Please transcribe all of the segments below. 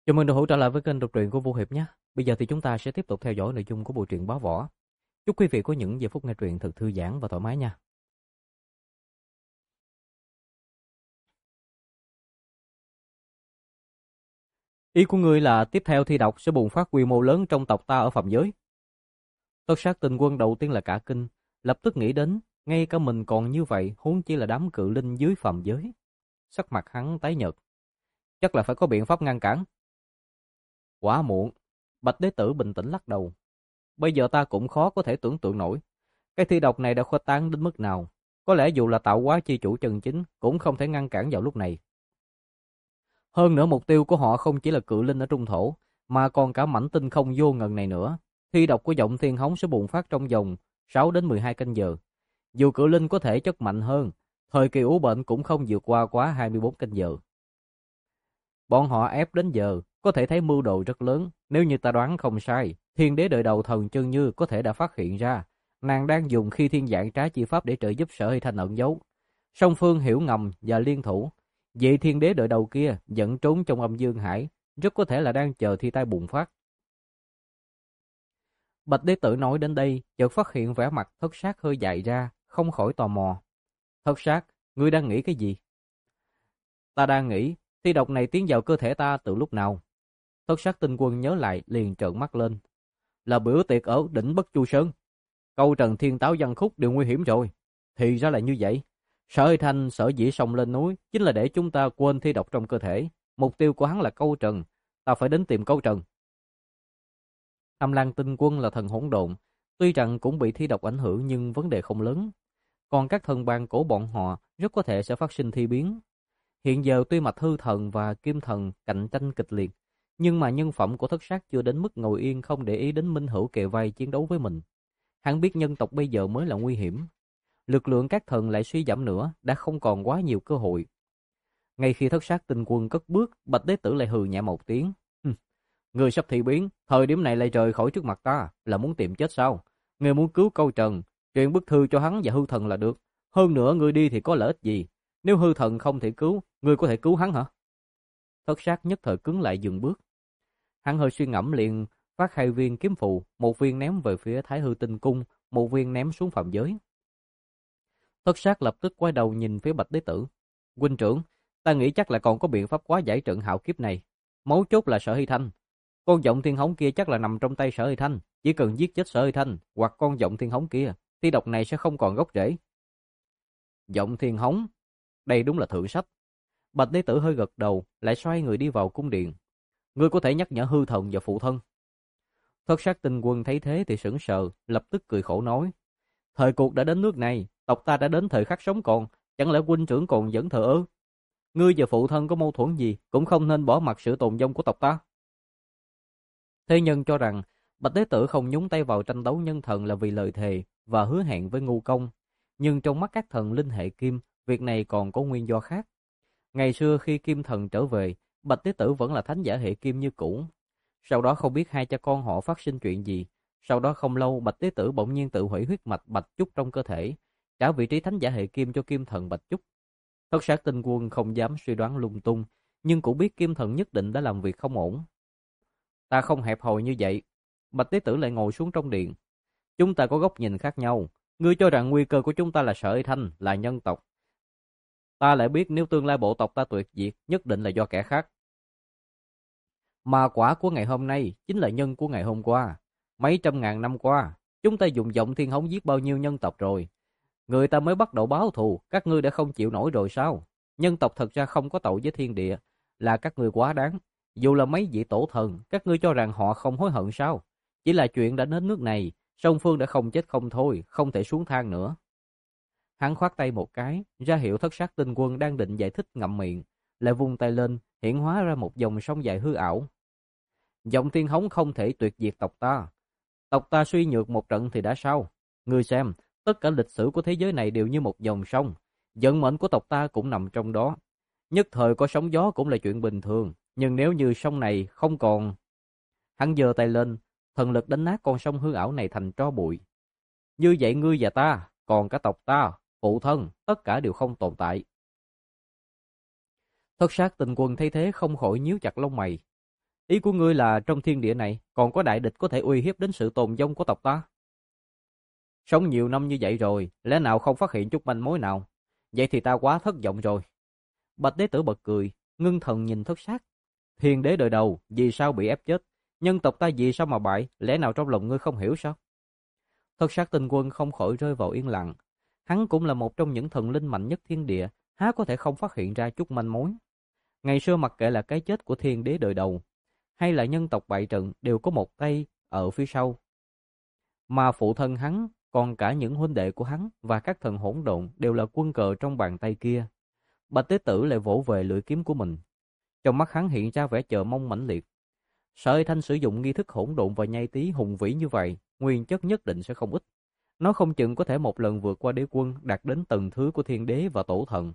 Chào mừng đã hỗ trợ lại với kênh đọc truyện của Vô Hiệp nhé. Bây giờ thì chúng ta sẽ tiếp tục theo dõi nội dung của bộ truyện Bá Võ. Chúc quý vị có những giây phút nghe truyện thật thư giãn và thoải mái nha. Ý của ngươi là tiếp theo thi độc sẽ bùng phát quy mô lớn trong tộc ta ở phạm giới. Tất sát tình quân đầu tiên là cả kinh, lập tức nghĩ đến, ngay cả mình còn như vậy, huống chi là đám cự linh dưới phạm giới. Sắc mặt hắn tái nhợt, chắc là phải có biện pháp ngăn cản. Quá muộn, Bạch Đế Tử bình tĩnh lắc đầu. Bây giờ ta cũng khó có thể tưởng tượng nổi, cái thi độc này đã khuếch tán đến mức nào. Có lẽ dù là tạo hóa chi chủ chân chính cũng không thể ngăn cản vào lúc này. Hơn nữa mục tiêu của họ không chỉ là cự linh ở trung thổ, mà còn cả mảnh tinh không vô ngần này nữa. Thi độc của giọng thiên hống sẽ bùng phát trong vòng 6 đến 12 canh giờ. Dù cự linh có thể chất mạnh hơn, thời kỳ ủ bệnh cũng không vượt qua quá 24 canh giờ. Bọn họ ép đến giờ, có thể thấy mưu đồ rất lớn. Nếu như ta đoán không sai, thiên đế đời đầu thần Chân Như có thể đã phát hiện ra nàng đang dùng khi thiên dạng trá chi pháp để trợ giúp Sở Hy Thanh ẩn giấu. Song phương hiểu ngầm và liên thủ. Vị thiên đế đời đầu kia vẫn trốn trong âm dương hải, rất có thể là đang chờ thi tai bùng phát. Bạch Đế Tử nói đến đây, chợt phát hiện vẻ mặt Thất Sát hơi dại ra, không khỏi tò mò. Thất Sát, ngươi đang nghĩ cái gì? Ta đang nghĩ, thi độc này tiến vào cơ thể ta từ lúc nào? Thất Sát tinh quân nhớ lại liền trợn mắt lên. Là bữa tiệc ở đỉnh Bất Chu Sơn. Câu Trần Thiên Táo Văn Khúc đều nguy hiểm rồi. Thì ra là như vậy. Sở Hy Thanh sở dĩ xông lên núi chính là để chúng ta quên thi độc trong cơ thể. Mục tiêu của hắn là Câu Trần. Ta phải đến tìm Câu Trần. Âm Lan Tinh Quân là thần hỗn độn. Tuy rằng cũng bị thi độc ảnh hưởng nhưng vấn đề không lớn. Còn các thần bang của bọn họ rất có thể sẽ phát sinh thi biến. Hiện giờ tuy mặt hư thần và kim thần cạnh tranh kịch liệt, nhưng mà nhân phẩm của Thất Sát chưa đến mức ngồi yên không để ý đến minh hữu kề vai chiến đấu với mình. Hắn biết nhân tộc bây giờ mới là nguy hiểm. Lực lượng các thần lại suy giảm nữa, đã không còn quá nhiều cơ hội. Ngay khi Thất Sát tinh quân cất bước, Bạch Đế Tử lại hừ nhẹ một tiếng. Người sắp thị biến, thời điểm này lại rời khỏi trước mặt ta, là muốn tìm chết sao? Người muốn cứu Câu Trần, truyền bức thư cho hắn và hư thần là được. Hơn nữa người đi thì có lợi ích gì? Nếu hư thần không thể cứu, người có thể cứu hắn hả? Thất Sát nhất thời cứng lại dừng bước. Hắn hơi suy ngẫm liền phát 2 viên kiếm phù, 1 viên ném về phía Thái Hư Tinh Cung, 1 viên ném xuống phạm giới. Thất Sát lập tức quay đầu nhìn phía Bạch Đế Tử. Huynh trưởng, ta nghĩ chắc là còn có biện pháp quá giải trận hạo kiếp này. Mấu chốt là Sở Hy Thanh. Con giọng thiên hống kia chắc là nằm trong tay Sở Hy Thanh. Chỉ cần giết chết Sở Hy Thanh hoặc con giọng thiên hống kia, thi độc này sẽ không còn gốc rễ. Giọng thiên hống, đây đúng là thượng sách. Bạch Đế Tử hơi gật đầu, lại xoay người đi vào cung điện. Ngươi có thể nhắc nhở hư thần và phụ thân. Thất Sát tinh quân thấy thế thì sững sờ, lập tức cười khổ nói. Thời cuộc đã đến nước này, tộc ta đã đến thời khắc sống còn, chẳng lẽ huynh trưởng còn vẫn thờ ơ? Ngươi và phụ thân có mâu thuẫn gì, cũng không nên bỏ mặc sự tồn vong của tộc ta. Thế nhân cho rằng, Bạch Đế Tử không nhúng tay vào tranh đấu nhân thần là vì lời thề và hứa hẹn với Ngu Công. Nhưng trong mắt các thần linh hệ kim, việc này còn có nguyên do khác. Ngày xưa khi Kim Thần trở về, Bạch Đế Tử vẫn là thánh giả hệ kim như cũ. Sau đó không biết hai cha con họ phát sinh chuyện gì. Sau đó không lâu Bạch Đế Tử bỗng nhiên tự hủy huyết mạch Bạch Chúc trong cơ thể, trả vị trí thánh giả hệ kim cho Kim Thần Bạch Chúc. Thất Sát tinh quân không dám suy đoán lung tung, nhưng cũng biết Kim Thần nhất định đã làm việc không ổn. Ta không hẹp hòi như vậy. Bạch Đế Tử lại ngồi xuống trong điện. Chúng ta có góc nhìn khác nhau. Ngươi cho rằng nguy cơ của chúng ta là Sở Hy Thanh, là nhân tộc. Ta lại biết nếu tương lai bộ tộc ta tuyệt diệt, nhất định là do kẻ khác. Mà quả của ngày hôm nay chính là nhân của ngày hôm qua. Mấy trăm ngàn năm qua, chúng ta dùng giọng thiên hống giết bao nhiêu nhân tộc rồi. Người ta mới bắt đầu báo thù, các ngươi đã không chịu nổi rồi sao? Nhân tộc thật ra không có tội với thiên địa, là các ngươi quá đáng. Dù là mấy vị tổ thần, các ngươi cho rằng họ không hối hận sao? Chỉ là chuyện đã đến nước này, song phương đã không chết không thôi, không thể xuống thang nữa. Hắn khoát tay một cái, ra hiệu Thất Sát tinh quân đang định giải thích ngậm miệng, lại vung tay lên, hiển hóa ra một dòng sông dài hư ảo. Giọng thiên hống không thể tuyệt diệt tộc ta. Tộc ta suy nhược một trận thì đã sao? Ngươi xem, tất cả lịch sử của thế giới này đều như một dòng sông. Vận mệnh của tộc ta cũng nằm trong đó. Nhất thời có sóng gió cũng là chuyện bình thường. Nhưng nếu như sông này không còn... Hắn giơ tay lên, thần lực đánh nát con sông hư ảo này thành tro bụi. Như vậy ngươi và ta, còn cả tộc ta, phụ thân, tất cả đều không tồn tại. Thất Sát tinh quân thấy thế không khỏi nhíu chặt lông mày. Ý của ngươi là trong thiên địa này còn có đại địch có thể uy hiếp đến sự tồn vong của tộc ta? Sống nhiều năm như vậy rồi, lẽ nào không phát hiện chút manh mối nào? Vậy thì ta quá thất vọng rồi. Bạch Đế Tử bật cười, ngưng thần nhìn Thất Sát. Thiên đế đời đầu, vì sao bị ép chết? Nhân tộc ta vì sao mà bại? Lẽ nào trong lòng ngươi không hiểu sao? Thất Sát Tinh Quân không khỏi rơi vào yên lặng. Hắn cũng là một trong những thần linh mạnh nhất thiên địa, há có thể không phát hiện ra chút manh mối. Ngày xưa mặc kệ là cái chết của thiên đế đời đầu, hay là nhân tộc bại trận đều có một tay ở phía sau. Mà phụ thân hắn, còn cả những huynh đệ của hắn và các thần hỗn độn đều là quân cờ trong bàn tay kia. Bạch Tế Tử lại vỗ về lưỡi kiếm của mình. Trong mắt hắn hiện ra vẻ chờ mong mãnh liệt. Sở Thanh sử dụng nghi thức hỗn độn và nhai tí hùng vĩ như vậy, nguyên chất nhất định sẽ không ít. Nó không chừng có thể một lần vượt qua đế quân, đạt đến tầng thứ của thiên đế và tổ thần.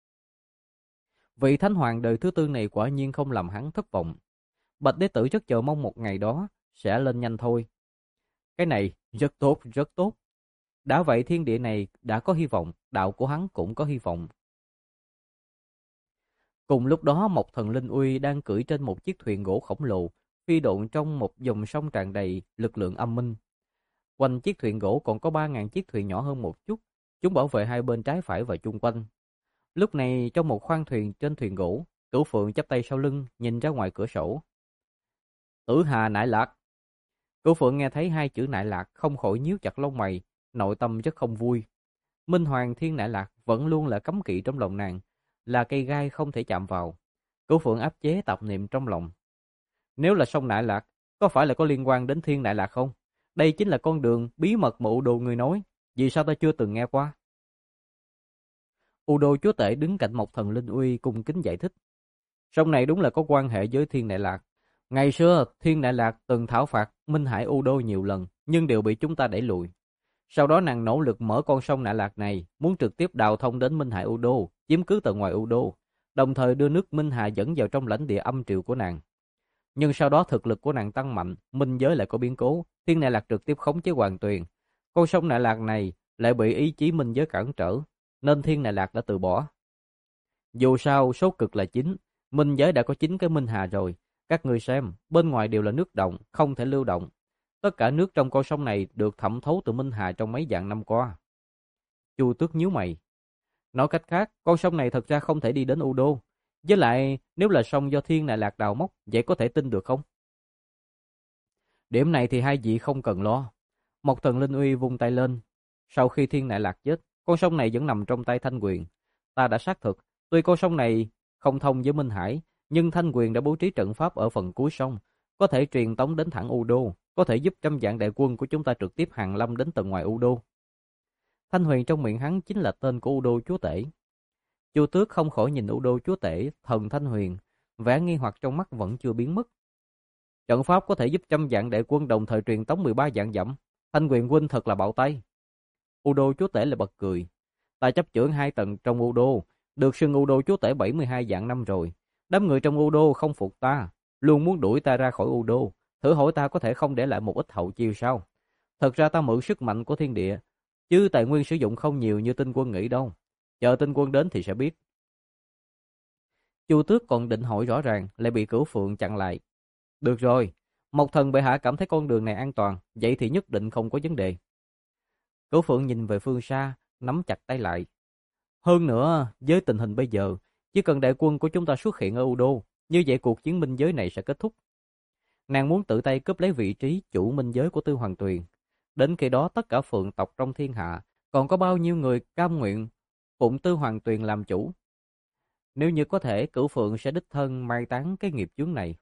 Vị thánh hoàng đời thứ tư này quả nhiên không làm hắn thất vọng. Bạch Đế Tử rất chờ mong một ngày đó sẽ lên nhanh thôi. Cái này rất tốt, rất tốt. Đã vậy thiên địa này đã có hy vọng, đạo của hắn cũng có hy vọng. Cùng lúc đó một thần linh uy đang cưỡi trên một chiếc thuyền gỗ khổng lồ, phi độn trong một dòng sông tràn đầy lực lượng âm minh. Quanh chiếc thuyền gỗ còn có 3.000 chiếc thuyền nhỏ hơn một chút, chúng bảo vệ hai bên trái phải và chung quanh. Lúc này trong một khoang thuyền trên thuyền gỗ, Cửu Phượng chắp tay sau lưng nhìn ra ngoài cửa sổ. Tử Hà Nại Lạc. Cửu Phượng nghe thấy hai chữ Nại Lạc không khỏi nhíu chặt lông mày, nội tâm rất không vui. Minh Hoàng Thiên Nại Lạc vẫn luôn là cấm kỵ trong lòng nàng, là cây gai không thể chạm vào. Cửu Phượng áp chế tạp niệm trong lòng. Nếu là sông Nại Lạc, có phải là có liên quan đến Thiên Nại Lạc không? Đây chính là con đường bí mật mà U Đô người nói, vì sao ta chưa từng nghe qua? U Đô chúa tể đứng cạnh một thần linh uy cung kính giải thích. Sông này đúng là có quan hệ với Thiên Nại Lạc. Ngày xưa, Thiên Nại Lạc từng thảo phạt Minh Hải U Đô nhiều lần, nhưng đều bị chúng ta đẩy lùi. Sau đó nàng nỗ lực mở con sông Nại Lạc này, muốn trực tiếp đào thông đến Minh Hải U Đô, chiếm cứ tầng ngoài U Đô, đồng thời đưa nước Minh Hà dẫn vào trong lãnh địa âm triều của nàng. Nhưng sau đó thực lực của nàng tăng mạnh, minh giới lại có biến cố, Thiên Nại Lạc trực tiếp khống chế Hoàng Tuyền. Con sông Nại Lạc này lại bị ý chí minh giới cản trở, nên Thiên Nại Lạc đã từ bỏ. Dù sao, số cực là 9, minh giới đã có 9 cái Minh Hà rồi. Các ngươi xem, bên ngoài đều là nước động, không thể lưu động. Tất cả nước trong con sông này được thẩm thấu từ Minh Hà trong mấy vạn năm qua. Chu Tước nhíu mày. Nói cách khác, con sông này thật ra không thể đi đến U Đô. Với lại, nếu là sông do Thiên Nại Lạc đào móc, vậy có thể tin được không? Điểm này thì hai vị không cần lo. Một thần linh uy vung tay lên. Sau khi Thiên Nại Lạc chết, con sông này vẫn nằm trong tay Thanh Quyền. Ta đã xác thực, tuy con sông này không thông với Minh Hải, nhưng Thanh Quyền đã bố trí trận pháp ở phần cuối sông, có thể truyền tống đến thẳng U Đô, có thể giúp trăm vạn đại quân của chúng ta trực tiếp hàng lâm đến tầng ngoài U Đô. Thanh Huyền trong miệng hắn chính là tên của U Đô chúa tể. Chu Tước không khỏi nhìn U Đô chúa tể, thần Thanh Huyền, vẻ nghi hoặc trong mắt vẫn chưa biến mất. Trận pháp có thể giúp trăm vạn đại quân đồng thời truyền tống 13 vạn dặm. Thanh Huyền huynh thật là bạo tay. U Đô chúa tể lại bật cười. Ta chấp chưởng 2 tầng trong U Đô, được xưng U Đô chúa tể 72 vạn năm rồi. Đám người trong U Đô không phục ta, luôn muốn đuổi ta ra khỏi U Đô. Thử hỏi ta có thể không để lại một ít hậu chiêu sao? Thật ra ta mượn sức mạnh của thiên địa, chứ tài nguyên sử dụng không nhiều như Tinh Quân nghĩ đâu. Chờ Tinh Quân đến thì sẽ biết. Chu Tước còn định hỏi rõ ràng, lại bị Cửu Phượng chặn lại. Được rồi, Mộc Thần bệ hạ cảm thấy con đường này an toàn, vậy thì nhất định không có vấn đề. Cửu Phượng nhìn về phương xa, nắm chặt tay lại. Hơn nữa, với tình hình bây giờ, chỉ cần đại quân của chúng ta xuất hiện ở U Đô, như vậy cuộc chiến minh giới này sẽ kết thúc. Nàng muốn tự tay cướp lấy vị trí chủ minh giới của Tư Hoàng Tuyền. Đến khi đó tất cả phượng tộc trong thiên hạ, còn có bao nhiêu người cam nguyện phụng Tư Hoàng Tuyền làm chủ. Nếu như có thể, Cửu Phượng sẽ đích thân mai táng cái nghiệp chướng này.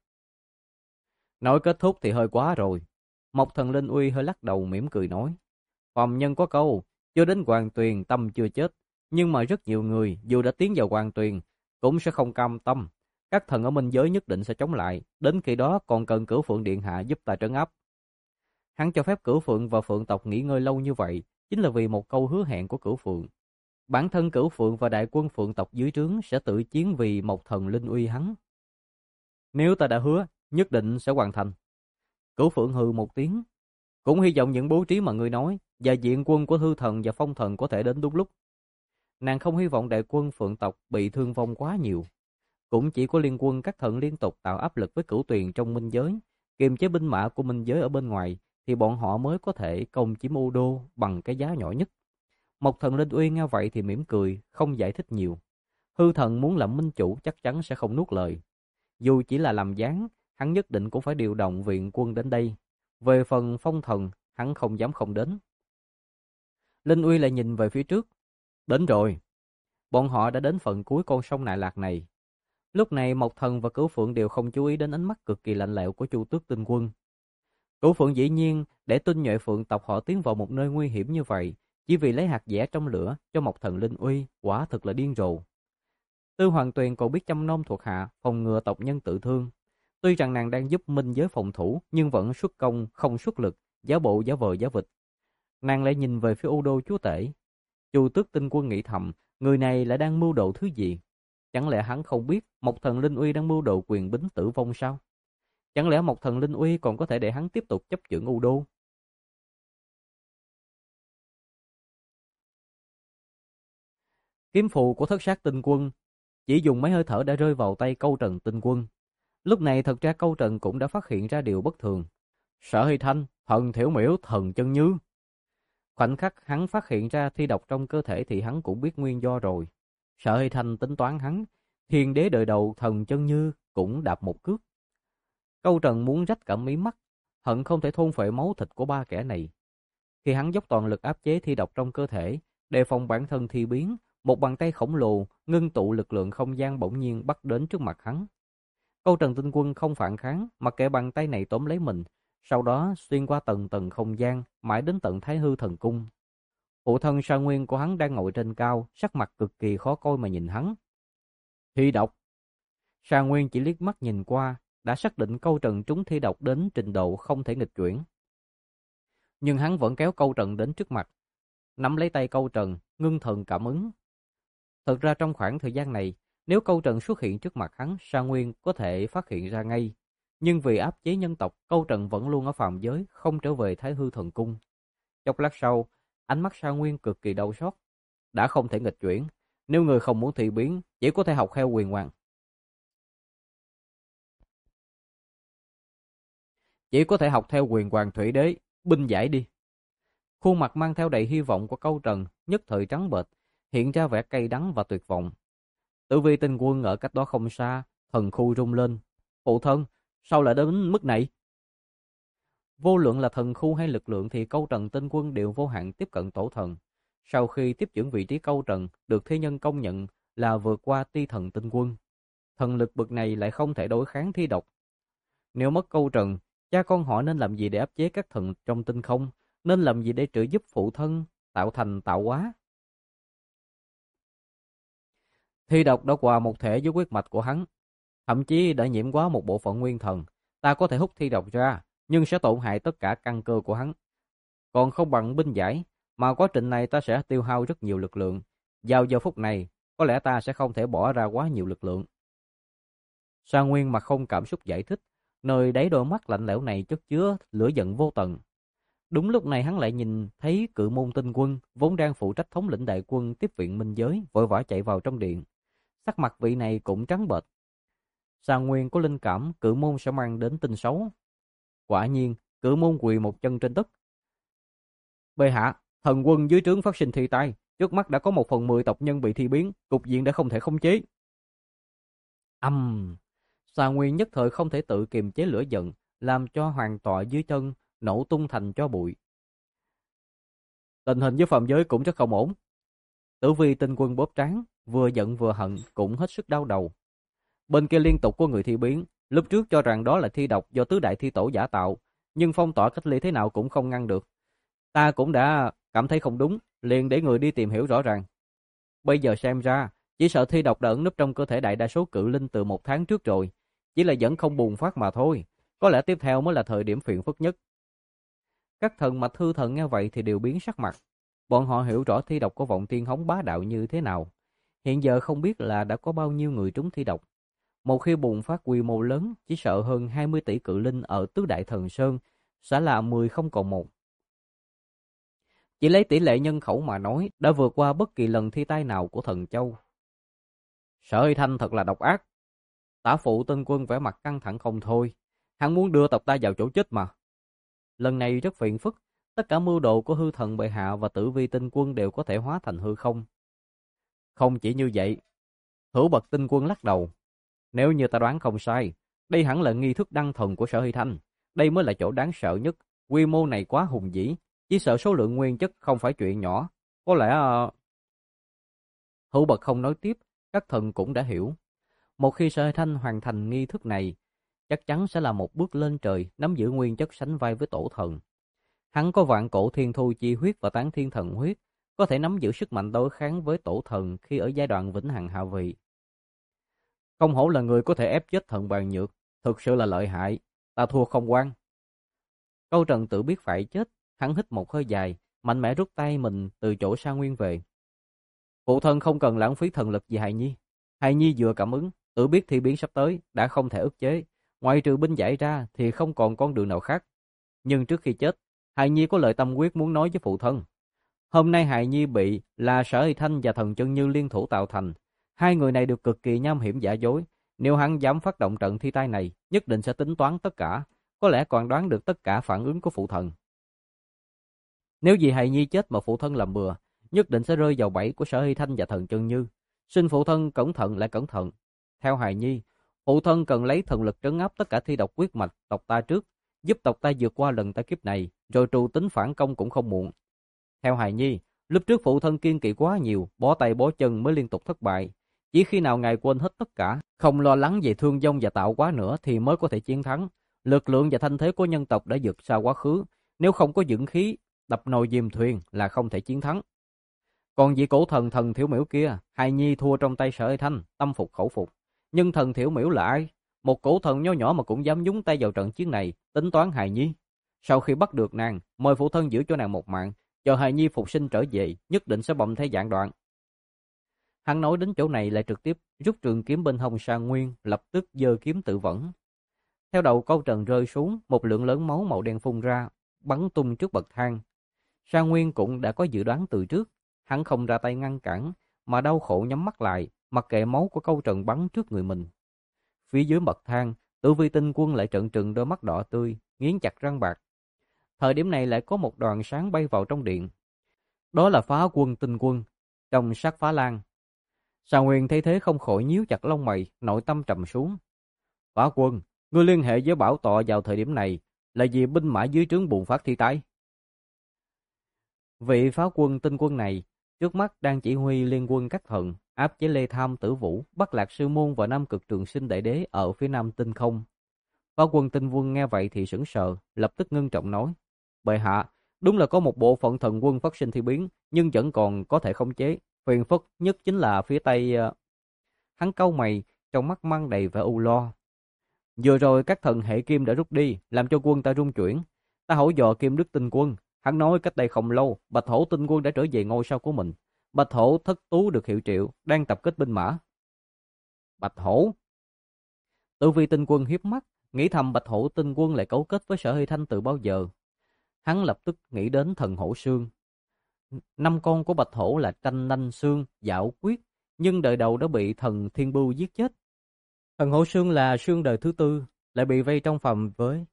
Nói kết thúc thì hơi quá rồi. Mộc Thần Linh Uy hơi lắc đầu mỉm cười nói. Phàm nhân có câu, chưa đến Hoàng Tuyền tâm chưa chết. Nhưng mà rất nhiều người, dù đã tiến vào Hoàng Tuyền, cũng sẽ không cam tâm. Các thần ở minh giới nhất định sẽ chống lại. Đến khi đó còn cần Cửu Phượng Điện Hạ giúp ta trấn áp. Hắn cho phép Cửu Phượng và Phượng tộc nghỉ ngơi lâu như vậy, chính là vì một câu hứa hẹn của Cửu Phượng. Bản thân Cửu Phượng và đại quân Phượng tộc dưới trướng sẽ tự chiến vì Mộc Thần Linh Uy hắn. Nếu ta đã hứa, nhất định sẽ hoàn thành. Cửu Phượng hừ một tiếng. Cũng hy vọng những bố trí mà ngươi nói và diện quân của Hư Thần và Phong Thần có thể đến đúng lúc. Nàng không hy vọng đại quân Phượng tộc bị thương vong quá nhiều. Cũng chỉ có liên quân các thần liên tục tạo áp lực với Cửu Tuyền trong minh giới, kiềm chế binh mã của minh giới ở bên ngoài, thì bọn họ mới có thể công chiếm U Đô bằng cái giá nhỏ nhất. Mộc Thần Linh Uy nghe vậy thì mỉm cười, không giải thích nhiều. Hư thần muốn làm minh chủ chắc chắn sẽ không nuốt lời. Dù chỉ là làm gián, hắn nhất định cũng phải điều động viện quân đến đây. Về phần Phong Thần, hắn không dám không đến. Linh Uy lại nhìn về phía trước. Đến rồi. Bọn họ đã đến phần cuối con sông Nại Lạc này. Lúc này Mộc Thần và Cửu Phượng đều không chú ý đến ánh mắt cực kỳ lạnh lẽo của Chu Tước Tinh Quân. Cửu Phượng dĩ nhiên để Tinh Nhuệ Phượng tộc họ tiến vào một nơi nguy hiểm như vậy, chỉ vì lấy hạt dẻ trong lửa cho Mộc Thần Linh Uy, quả thực là điên rồ. Tư Hoàng Tuyền còn biết chăm nom thuộc hạ, phòng ngừa tộc nhân tự thương. Tuy rằng nàng đang giúp minh giới phòng thủ, nhưng vẫn xuất công không xuất lực, giả bộ giả vờ giả vịt. Nàng lại nhìn về phía U Đô chúa tể. Chu Tước Tinh Quân nghĩ thầm, người này lại đang mưu đồ thứ gì? Chẳng lẽ hắn không biết Mộc Thần Linh Uy đang mưu đồ quyền bính tử vong sao? Chẳng lẽ Mộc Thần Linh Uy còn có thể để hắn tiếp tục chấp chưởng U Đô? Kiếm phù của Thất Sát Tinh Quân chỉ dùng mấy hơi thở đã rơi vào tay Câu Trần Tinh Quân. Lúc này thật ra Câu Trần cũng đã phát hiện ra điều bất thường. Sở Hy Thanh, thần thiểu miễu, thần chân như. Khoảnh khắc hắn phát hiện ra thi độc trong cơ thể thì hắn cũng biết nguyên do rồi. Sở Hy Thanh tính toán hắn, thiên đế đời đầu thần chân như cũng đạp một cước. Câu Trần muốn rách cả mí mắt, hận không thể thôn phệ máu thịt của ba kẻ này. Khi hắn dốc toàn lực áp chế thi độc trong cơ thể, đề phòng bản thân thi biến, một bàn tay khổng lồ ngưng tụ lực lượng không gian bỗng nhiên bắt đến trước mặt hắn. Câu Trần Tinh Quân không phản kháng, mặc kệ bàn tay này tóm lấy mình, sau đó xuyên qua tầng tầng không gian, mãi đến tận Thái Hư Thần Cung. Phụ thân Sa Nguyên của hắn đang ngồi trên cao, sắc mặt cực kỳ khó coi mà nhìn hắn. Thi độc. Sa Nguyên chỉ liếc mắt nhìn qua, đã xác định Câu Trần trúng thi độc đến trình độ không thể nghịch chuyển. Nhưng hắn vẫn kéo Câu Trần đến trước mặt, nắm lấy tay Câu Trần, ngưng thần cảm ứng. Thật ra trong khoảng thời gian này, nếu Câu Trần xuất hiện trước mặt hắn, Sa Nguyên có thể phát hiện ra ngay. Nhưng vì áp chế nhân tộc, Câu Trần vẫn luôn ở phàm giới, không trở về Thái Hư Thần Cung. Chốc lát sau, ánh mắt Sa Nguyên cực kỳ đau xót. Đã không thể nghịch chuyển, nếu người không muốn thị biến, chỉ có thể học theo Huyền Hoàng. Chỉ có thể học theo Huyền Hoàng Thủy Đế, binh giải đi. Khuôn mặt mang theo đầy hy vọng của Câu Trần, nhất thời trắng bệch, hiện ra vẻ cay đắng và tuyệt vọng. Tử Vi Tinh Quân ở cách đó không xa, thần khu rung lên. Phụ thân, sao lại đến mức này? Vô luận là thần khu hay lực lượng thì Câu Trần Tinh Quân đều vô hạn tiếp cận tổ thần. Sau khi tiếp trưởng vị trí Câu Trần, được thế nhân công nhận là vượt qua Ti Thần Tinh Quân. Thần lực bậc này lại không thể đối kháng thi độc. Nếu mất Câu Trần, cha con họ nên làm gì để áp chế các thần trong tinh không? Nên làm gì để trợ giúp phụ thân tạo thành tạo hóa? Thi độc đã qua một thể với huyết mạch của hắn, thậm chí đã nhiễm quá một bộ phận nguyên thần. Ta có thể hút thi độc ra, nhưng sẽ tổn hại tất cả căn cơ của hắn. Còn không bằng binh giải, mà quá trình này ta sẽ tiêu hao rất nhiều lực lượng. Vào giờ phút này, có lẽ ta sẽ không thể bỏ ra quá nhiều lực lượng. Sa Nguyên mặt không cảm xúc giải thích, nơi đáy đôi mắt lạnh lẽo này chất chứa lửa giận vô tận. Đúng lúc này hắn lại nhìn thấy Cự Môn Tinh Quân, vốn đang phụ trách thống lĩnh đại quân tiếp viện minh giới, vội vã chạy vào trong điện. Sắc mặt vị này cũng trắng bệch. Sa Nguyên có linh cảm Cự Môn sẽ mang đến tin xấu. Quả nhiên, Cự Môn quỳ một chân trên đất. Bệ hạ, thần quân dưới trướng phát sinh thi tai, trước mắt đã có 1/10 tộc nhân bị thi biến, cục diện đã không thể khống chế. Sa Nguyên nhất thời không thể tự kiềm chế lửa giận, làm cho hoàng tọa dưới chân nổ tung thành tro bụi. Tình hình với phàm giới cũng rất không ổn. Tử Vi Tinh Quân bóp trán, vừa giận vừa hận, cũng hết sức đau đầu. Bên kia liên tục có người thi biến, lúc trước cho rằng đó là thi độc do tứ đại thi tổ giả tạo, nhưng phong tỏa cách ly thế nào cũng không ngăn được. Ta cũng đã cảm thấy không đúng, liền để người đi tìm hiểu rõ ràng. Bây giờ xem ra, chỉ sợ thi độc đã ẩn núp trong cơ thể đại đa số cự linh từ 1 tháng trước rồi, chỉ là vẫn không bùng phát mà thôi. Có lẽ tiếp theo mới là thời điểm phiền phức nhất. Các thần mạch hư thần nghe vậy thì đều biến sắc mặt. Bọn họ hiểu rõ thi độc của Vọng Tiên Hống bá đạo như thế nào. Hiện giờ không biết là đã có bao nhiêu người trúng thi độc. Một khi bùng phát quy mô lớn, chỉ sợ hơn 20 tỷ cự linh ở tứ đại thần sơn sẽ là 10 không còn 1. Chỉ lấy tỷ lệ nhân khẩu mà nói, đã vượt qua bất kỳ lần thi tai nào của thần châu. Sở Hy Thanh thật là độc ác. Tả phụ Tinh Quân vẻ mặt căng thẳng không thôi. Hắn muốn đưa tộc ta vào chỗ chết mà. Lần này rất phiền phức. Tất cả mưu đồ của hư thần bệ hạ và Tử Vi Tinh Quân đều có thể hóa thành hư không. Không chỉ như vậy. Hữu Bật Tinh Quân lắc đầu. Nếu như ta đoán không sai, đây hẳn là nghi thức đăng thần của Sở Hy Thanh. Đây mới là chỗ đáng sợ nhất. Quy mô này quá hùng vĩ. Chỉ sợ số lượng nguyên chất không phải chuyện nhỏ. Có lẽ... Hữu Bật không nói tiếp. Các thần cũng đã hiểu. Một khi Sở Hy Thanh hoàn thành nghi thức này, chắc chắn sẽ là một bước lên trời, nắm giữ nguyên chất sánh vai với tổ thần. Hắn có vạn cổ thiên thu chi huyết và tán thiên thần huyết, có thể nắm giữ sức mạnh đối kháng với tổ thần khi ở giai đoạn vĩnh hằng hạ vị. Không hổ là người có thể ép chết thần bàn nhược, thực sự là lợi hại, ta thua không quan. Câu Trần tự biết phải chết, hắn hít một hơi dài, mạnh mẽ rút tay mình từ chỗ Sa Nguyên về. Phụ thân không cần lãng phí thần lực vì hài nhi. Hài nhi vừa cảm ứng, tự biết thi biến sắp tới, đã không thể ức chế. Ngoài trừ binh giải ra thì không còn con đường nào khác. Nhưng trước khi chết, hài nhi có lời tâm quyết muốn nói với phụ thân. Hôm nay hài nhi bị là Sở Hy Thanh và Thần Chân Như liên thủ tạo thành. Hai người này đều cực kỳ nham hiểm giả dối. Nếu hắn dám phát động trận thi tai này, nhất định sẽ tính toán tất cả. Có lẽ còn đoán được tất cả phản ứng của phụ thần. Nếu vì hài nhi chết mà phụ thân làm bừa, nhất định sẽ rơi vào bẫy của Sở Hy Thanh và Thần Chân Như. Xin phụ thân cẩn thận lại cẩn thận. Theo hài nhi, phụ thân cần lấy thần lực trấn áp tất cả thi độc quyết mạch tộc ta trước, giúp tộc ta vượt qua lần tai kiếp này, rồi trù tính phản công cũng không muộn. Theo hài nhi, lúc trước phụ thân kiên kỵ quá nhiều, bó tay bó chân mới liên tục thất bại. Chỉ khi nào ngài quên hết tất cả, không lo lắng về thương vong và tạo quá nữa thì mới có thể chiến thắng. Lực lượng và thanh thế của nhân tộc đã vượt xa quá khứ, nếu không có dưỡng khí, đập nồi dìm thuyền là không thể chiến thắng. Còn vị cổ thần Thần Thiểu Miểu kia, hài nhi thua trong tay Sở Hy Thanh, tâm phục khẩu phục. Nhưng Thần Thiểu Miểu là ai? Một cổ thần nho nhỏ mà cũng dám nhúng tay vào trận chiến này, tính toán hài nhi. Sau khi bắt được nàng, mời phụ thân giữ cho nàng một mạng, chờ hài nhi phục sinh trở về, nhất định sẽ bầm thay dạng đoạn. Hắn nói đến chỗ này lại trực tiếp rút trường kiếm bên hông Sa Nguyên, lập tức giơ kiếm tự vẫn. Theo đầu câu trần rơi xuống, một lượng lớn máu màu đen phun ra, bắn tung trước bậc thang. Sa Nguyên cũng đã có dự đoán từ trước, hắn không ra tay ngăn cản, mà đau khổ nhắm mắt lại, mặc kệ máu của câu trần bắn trước người mình. Phía dưới bậc thang, Tử Vi Tinh Quân lại trợn trừng đôi mắt đỏ tươi, nghiến chặt răng bạc. Thời điểm này lại có một đoàn sáng bay vào trong điện. Đó là Phá Quân Tinh Quân, trong sát phá lan. Sa Nguyên thấy thế không khỏi nhíu chặt lông mày, nội tâm trầm xuống. Phá Quân, ngươi liên hệ với Bảo Tọa vào thời điểm này là vì binh mã dưới trướng bùng phát thi tai. Vị Phá Quân Tinh Quân này trước mắt đang chỉ huy liên quân các thần áp chế Lê Tham Tử Vũ, Bắc Lạc Sư Môn và Nam Cực Trường Sinh Đại Đế ở phía nam tinh không. Phá Quân Tinh Quân nghe vậy thì sững sờ, lập tức ngưng trọng nói: Bệ hạ, đúng là có một bộ phận thần quân phát sinh thi biến, nhưng vẫn còn có thể khống chế. Phiền phức nhất chính là phía tây. Hắn cau mày, trong mắt mang đầy vẻ u lo. Vừa rồi các thần hệ kim đã rút đi, làm cho quân ta rung chuyển. Ta hỏi dò Kim Đức Tinh Quân, hắn nói cách đây không lâu, Bạch Hổ Tinh Quân đã trở về ngôi sao của mình. Bạch Hổ thất tú được hiệu triệu, đang tập kết binh mã. Bạch Hổ? Tử Vi Tinh Quân hiếp mắt, nghĩ thầm Bạch Hổ Tinh Quân lại cấu kết với Sở Hy Thanh từ bao giờ. Hắn lập tức nghĩ đến thần hổ xương. 5 con của Bạch Hổ là Tranh Nanh Xương, Dạo Quyết, nhưng đời đầu đã bị thần Thiên Bưu giết chết. Thần hổ xương là xương đời thứ tư, lại bị vây trong phòng với.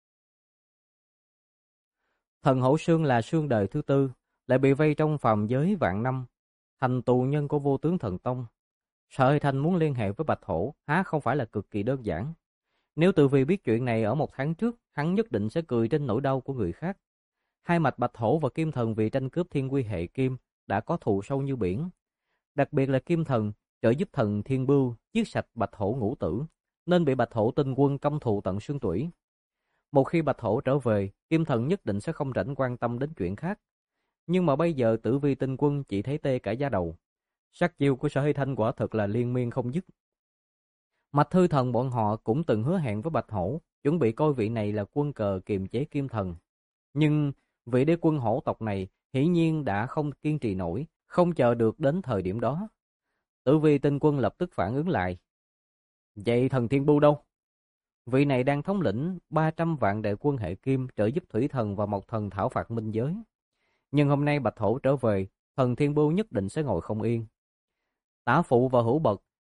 Thần hổ xương là xương đời thứ tư, lại bị vây trong phàm giới vạn năm, thành tù nhân của Vô Tướng Thần Tông. Sở Hy Thanh muốn liên hệ với Bạch Hổ há không phải là cực kỳ đơn giản. Nếu Tử Vi biết chuyện này ở 1 tháng trước, hắn nhất định sẽ cười trên nỗi đau của người khác. Hai mạch Bạch Hổ và Kim Thần vì tranh cướp thiên quy hệ kim đã có thù sâu như biển. Đặc biệt là Kim Thần trợ giúp thần Thiên Bưu giết sạch Bạch Hổ ngũ tử, nên bị Bạch Hổ Tinh Quân căm thù tận xương tủy. Một khi Bạch Hổ trở về, Kim Thần nhất định sẽ không rảnh quan tâm đến chuyện khác. Nhưng mà bây giờ Tử Vi Tinh Quân chỉ thấy tê cả da đầu. Sát chiêu của Sở Hy Thanh quả thực là liên miên không dứt. Mạch Thư Thần bọn họ cũng từng hứa hẹn với Bạch Hổ, chuẩn bị coi vị này là quân cờ kiềm chế Kim Thần. Nhưng vị đế quân hổ tộc này hiển nhiên đã không kiên trì nổi, không chờ được đến thời điểm đó. Tử Vi Tinh Quân lập tức phản ứng lại. Vậy thần Thiên Bưu đâu? Vị này đang thống lĩnh 300 vạn đại quân hệ kim trợ giúp Thủy Thần và Mộc Thần thảo phạt minh giới. Nhưng hôm nay Bạch Hổ trở về, thần Thiên Bưu nhất định sẽ ngồi không yên. Tả Phụ và Hữu Bật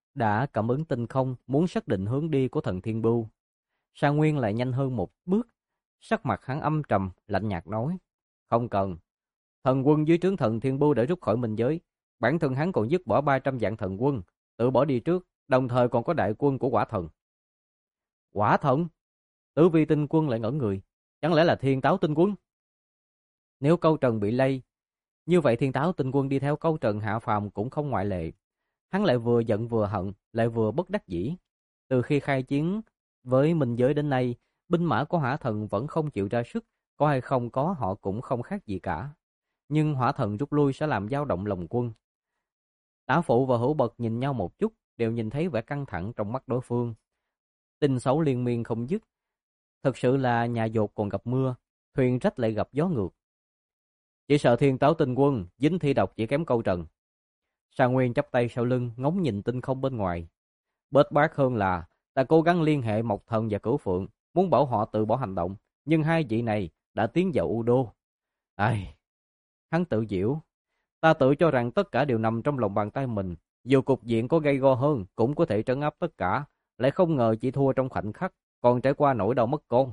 đã cảm ứng tinh không muốn xác định hướng đi của thần Thiên Bưu. Sa Nguyên lại nhanh hơn một bước, sắc mặt hắn âm trầm, lạnh nhạt nói: "Không cần, thần quân dưới trướng thần Thiên Bưu đã rút khỏi minh giới, bản thân hắn còn dứt bỏ 300 vạn thần quân, tự bỏ đi trước, đồng thời còn có đại quân của Quả Thần." Quả Thần? Tử Vi Tinh Quân lại ngẩn người, chẳng lẽ là Thiên Táo Tinh Quân? Nếu Câu Trần bị lây, như vậy Thiên Táo Tinh Quân đi theo Câu Trần hạ phàm cũng không ngoại lệ. Hắn lại vừa giận vừa hận, lại vừa bất đắc dĩ. Từ khi khai chiến với minh giới đến nay, binh mã của Hỏa Thần vẫn không chịu ra sức, có hay không có họ cũng không khác gì cả. Nhưng Hỏa Thần rút lui sẽ làm dao động lòng quân. Tả Phụ và Hữu Bật nhìn nhau một chút, đều nhìn thấy vẻ căng thẳng trong mắt đối phương. Tin xấu liên miên không dứt. Thật sự là nhà dột còn gặp mưa, thuyền rách lại gặp gió ngược. Chỉ sợ Thiên Táo Tinh Quân dính thi độc chỉ kém Câu Trần. Sa Nguyên chắp tay sau lưng, ngóng nhìn tinh không bên ngoài. Bết bát hơn là ta cố gắng liên hệ Mộc Thần và Cửu Phượng, muốn bảo họ từ bỏ hành động, nhưng hai vị này đã tiến vào U Đô. Ai, hắn tự giễu, ta tự cho rằng tất cả đều nằm trong lòng bàn tay mình, dù cục diện có gay go hơn cũng có thể trấn áp tất cả, lại không ngờ chỉ thua trong khoảnh khắc, còn trải qua nỗi đau mất con.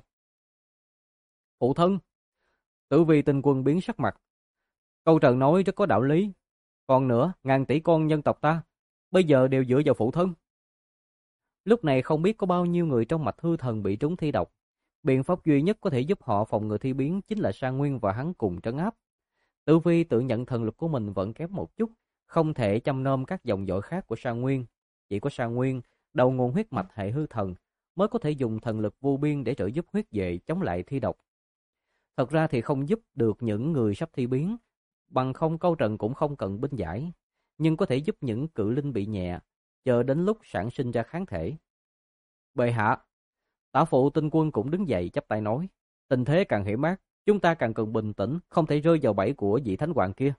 Phụ thân, Tử Vi Tinh Quân biến sắc mặt. Câu Trần nói rất có đạo lý. Còn nữa, ngàn tỷ con nhân tộc ta, bây giờ đều dựa vào phụ thân. Lúc này không biết có bao nhiêu người trong mạch hư thần bị trúng thi độc. Biện pháp duy nhất có thể giúp họ phòng ngừa thi biến chính là Sa Nguyên và hắn cùng trấn áp. Tử Vi tự nhận thần lực của mình vẫn kém một chút, không thể chăm nom các dòng dõi khác của Sa Nguyên. Chỉ có Sa Nguyên, đầu nguồn huyết mạch hệ hư thần, mới có thể dùng thần lực vô biên để trợ giúp huyết vệ chống lại thi độc. Thật ra thì không giúp được những người sắp thi biến, bằng không Câu Trần cũng không cần binh giải, nhưng có thể giúp những cự linh bị nhẹ, chờ đến lúc sản sinh ra kháng thể. Bệ hạ, Tả Phụ Tinh Quân cũng đứng dậy chắp tay nói, tình thế càng hiểm ác, chúng ta càng cần bình tĩnh, không thể rơi vào bẫy của vị thánh hoàng kia.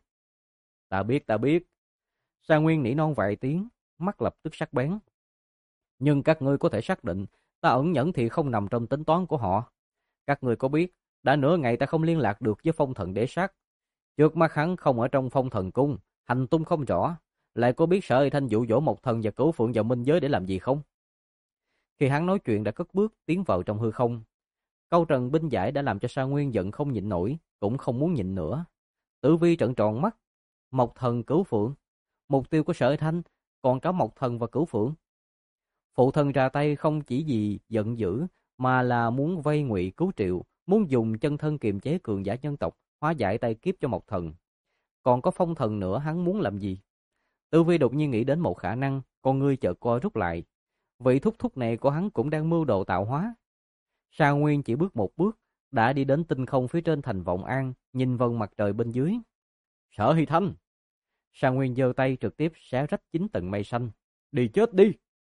Ta biết. Sa Nguyên nỉ non vài tiếng, mắt lập tức sắc bén. Nhưng các ngươi có thể xác định, ta ẩn nhẫn thì không nằm trong tính toán của họ. Các ngươi có biết, đã nửa ngày ta không liên lạc được với Phong Thần Đế Sát. Trước mắt hắn không ở trong Phong Thần Cung, hành tung không rõ. Lại có biết Sở Y Thanh dụ dỗ Mộc Thần và Cửu Phượng vào minh giới để làm gì không? Khi hắn nói chuyện đã cất bước tiến vào trong hư không. Câu Trần binh giải đã làm cho Sa Nguyên giận không nhịn nổi, cũng không muốn nhịn nữa. Tử Vi trợn tròn mắt. Mộc Thần, Cửu Phượng, mục tiêu của Sở Y Thanh còn có Mộc Thần và Cửu Phượng. Phụ thân ra tay không chỉ vì giận dữ, mà là muốn vây ngụy cứu triệu, muốn dùng chân thân kiềm chế cường giả nhân tộc, hóa giải tay kiếp cho Mộc Thần. Còn có Phong Thần nữa, hắn muốn làm gì? Tử Vi đột nhiên nghĩ đến một khả năng, con ngươi chợt co rút lại. Vị thúc thúc này của hắn cũng đang mưu đồ tạo hóa. Sa Nguyên chỉ bước một bước, đã đi đến tinh không phía trên thành Vọng An, nhìn vầng mặt trời bên dưới. Sở Hy Thanh! Sa Nguyên giơ tay trực tiếp xé rách 9 tầng mây xanh. Đi chết đi!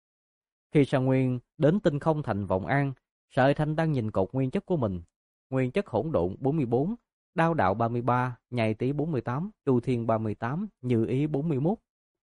Khi Sa Nguyên đến tinh không thành Vọng An, Sở Hy Thanh đang nhìn cột nguyên chất của mình. Nguyên chất hỗn độn 44, đao đạo 33, nhạy tỷ 48, tu thiên 38, như ý 41.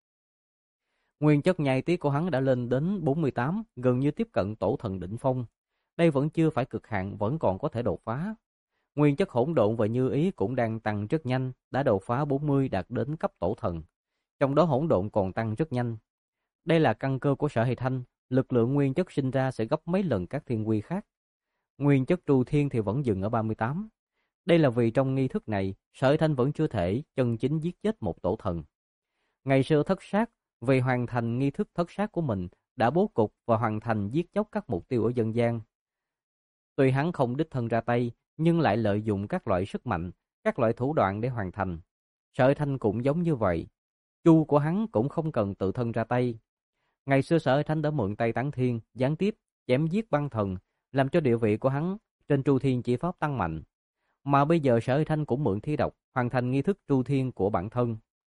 Nguyên chất nhạy tí của hắn đã lên đến 48, gần như tiếp cận tổ thần đỉnh phong. Đây vẫn chưa phải cực hạn, vẫn còn có thể đột phá. Nguyên chất hỗn độn và như ý cũng đang tăng rất nhanh, đã đột phá 40 đạt đến cấp tổ thần. Trong đó hỗn độn còn tăng rất nhanh. Đây là căn cơ của Sở Hy Thanh, lực lượng nguyên chất sinh ra sẽ gấp mấy lần các thiên quy khác. Nguyên chất tru thiên thì vẫn dừng ở 38. Đây là vì trong nghi thức này, Sở Hy Thanh vẫn chưa thể chân chính giết chết một tổ thần. Ngày xưa thất sát, vì hoàn thành nghi thức thất sát của mình, đã bố cục và hoàn thành giết chóc các mục tiêu ở dân gian. Tuy hắn không đích thân ra tay, nhưng lại lợi dụng các loại sức mạnh, các loại thủ đoạn để hoàn thành. Sở Hy Thanh cũng giống như vậy. Chu của hắn cũng không cần tự thân ra tay. Ngày xưa Sở Hy Thanh đã mượn tay Tán Thiên, gián tiếp chém giết băng thần, làm cho địa vị của hắn trên Tru Thiên Chỉ Pháp tăng mạnh. Mà bây giờ Sở Hy Thanh cũng mượn thi độc, hoàn thành nghi thức Tru Thiên của bản thân.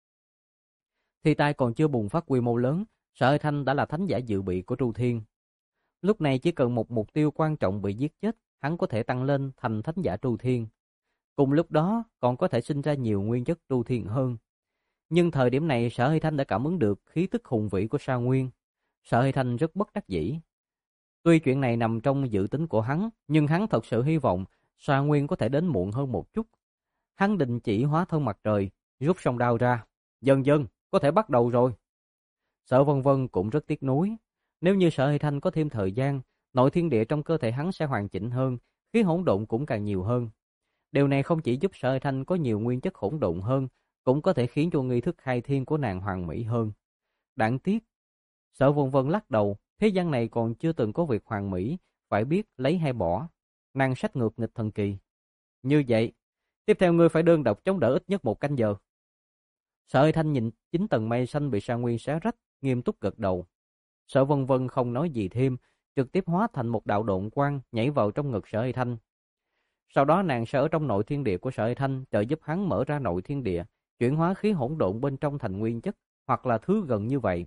Thi tai còn chưa bùng phát quy mô lớn, Sở Hy Thanh đã là thánh giả dự bị của Tru Thiên. Lúc này chỉ cần một mục tiêu quan trọng bị giết chết, hắn có thể tăng lên thành thánh giả Tru Thiên. Cùng lúc đó còn có thể sinh ra nhiều nguyên chất Tru Thiên hơn. Nhưng thời điểm này Sở Hy Thanh đã cảm ứng được khí tức hùng vĩ của Sa Nguyên. Sở Hy Thanh rất bất đắc dĩ. Tuy chuyện này nằm trong dự tính của hắn, nhưng hắn thật sự hy vọng Sa Nguyên có thể đến muộn hơn một chút. Hắn định chỉ hóa thân mặt trời, rút song đao ra. Dần dần, có thể bắt đầu rồi. Sở Vân Vân cũng rất tiếc nuối. Nếu như Sở Hy Thanh có thêm thời gian, nội thiên địa trong cơ thể hắn sẽ hoàn chỉnh hơn, khí hỗn độn cũng càng nhiều hơn. Điều này không chỉ giúp Sở Hy Thanh có nhiều nguyên chất hỗn độn hơn, cũng có thể khiến cho nghi thức khai thiên của nàng hoàn mỹ hơn. Đáng tiếc, Sở Vân Vân lắc đầu, thế gian này còn chưa từng có việc hoàn mỹ, phải biết lấy hay bỏ. Nàng sách ngược nghịch thần kỳ. Như vậy, tiếp theo ngươi phải đơn độc chống đỡ ít nhất 1 canh giờ. Sở Hy Thanh nhìn 9 tầng mây xanh bị Sa Nguyên xé rách, nghiêm túc gật đầu. Sở Vân Vân không nói gì thêm, trực tiếp hóa thành một đạo độn quang nhảy vào trong ngực Sở Hy Thanh. Sau đó nàng sẽ ở trong nội thiên địa của Sở Hy Thanh trợ giúp hắn mở ra nội thiên địa, chuyển hóa khí hỗn độn bên trong thành nguyên chất, hoặc là thứ gần như vậy.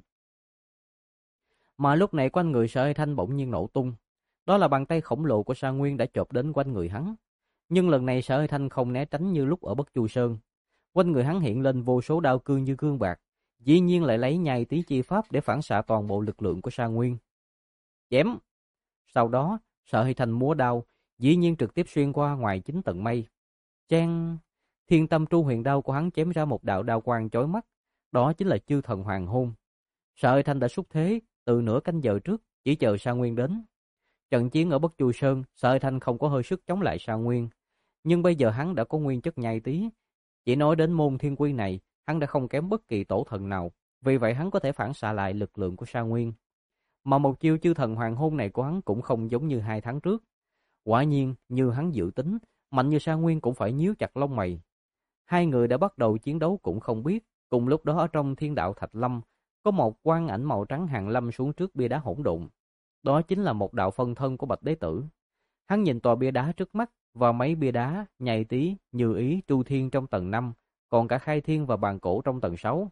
Mà lúc này quanh người Sở Hy Thanh bỗng nhiên nổ tung. Đó là bàn tay khổng lồ của Sa Nguyên đã chộp đến quanh người hắn. Nhưng lần này Sở Hy Thanh không né tránh như lúc ở Bất Chu Sơn. Quanh người hắn hiện lên vô số đao cương như cương bạc, dĩ nhiên lại lấy nhai tí chi pháp để phản xạ toàn bộ lực lượng của Sa Nguyên. Chém! Sau đó, Sở Hy Thanh múa đao, dĩ nhiên trực tiếp xuyên qua ngoài 9 tầng mây. Chang! Thiên Tâm Tru Huyền Đao của hắn chém ra một đạo đao quang chói mắt, đó chính là chư thần hoàng hôn. Sở Hy Thanh đã xúc thế từ nửa canh giờ trước, chỉ chờ Sa Nguyên đến. Trận chiến ở Bất Chu Sơn, Sở Hy Thanh không có hơi sức chống lại Sa Nguyên, nhưng bây giờ hắn đã có nguyên chất nhai tí. Chỉ nói đến môn thiên quy này, hắn đã không kém bất kỳ tổ thần nào, vì vậy hắn có thể phản xạ lại lực lượng của Sa Nguyên. Mà một chiêu chư thần hoàng hôn này của hắn cũng không giống như 2 tháng trước. Quả nhiên, như hắn dự tính, mạnh như Sa Nguyên cũng phải nhíu chặt lông mày. Hai người đã bắt đầu chiến đấu cũng không biết, cùng lúc đó ở trong thiên đạo Thạch Lâm, có một quang ảnh màu trắng hàng lâm xuống trước bia đá hỗn độn. Đó chính là một đạo phân thân của Bạch Đế Tử. Hắn nhìn tòa bia đá trước mắt và mấy bia đá, Nhai Tý, Như Ý, Tru Thiên trong tầng 5, còn cả Khai Thiên và Bàn Cổ trong tầng 6.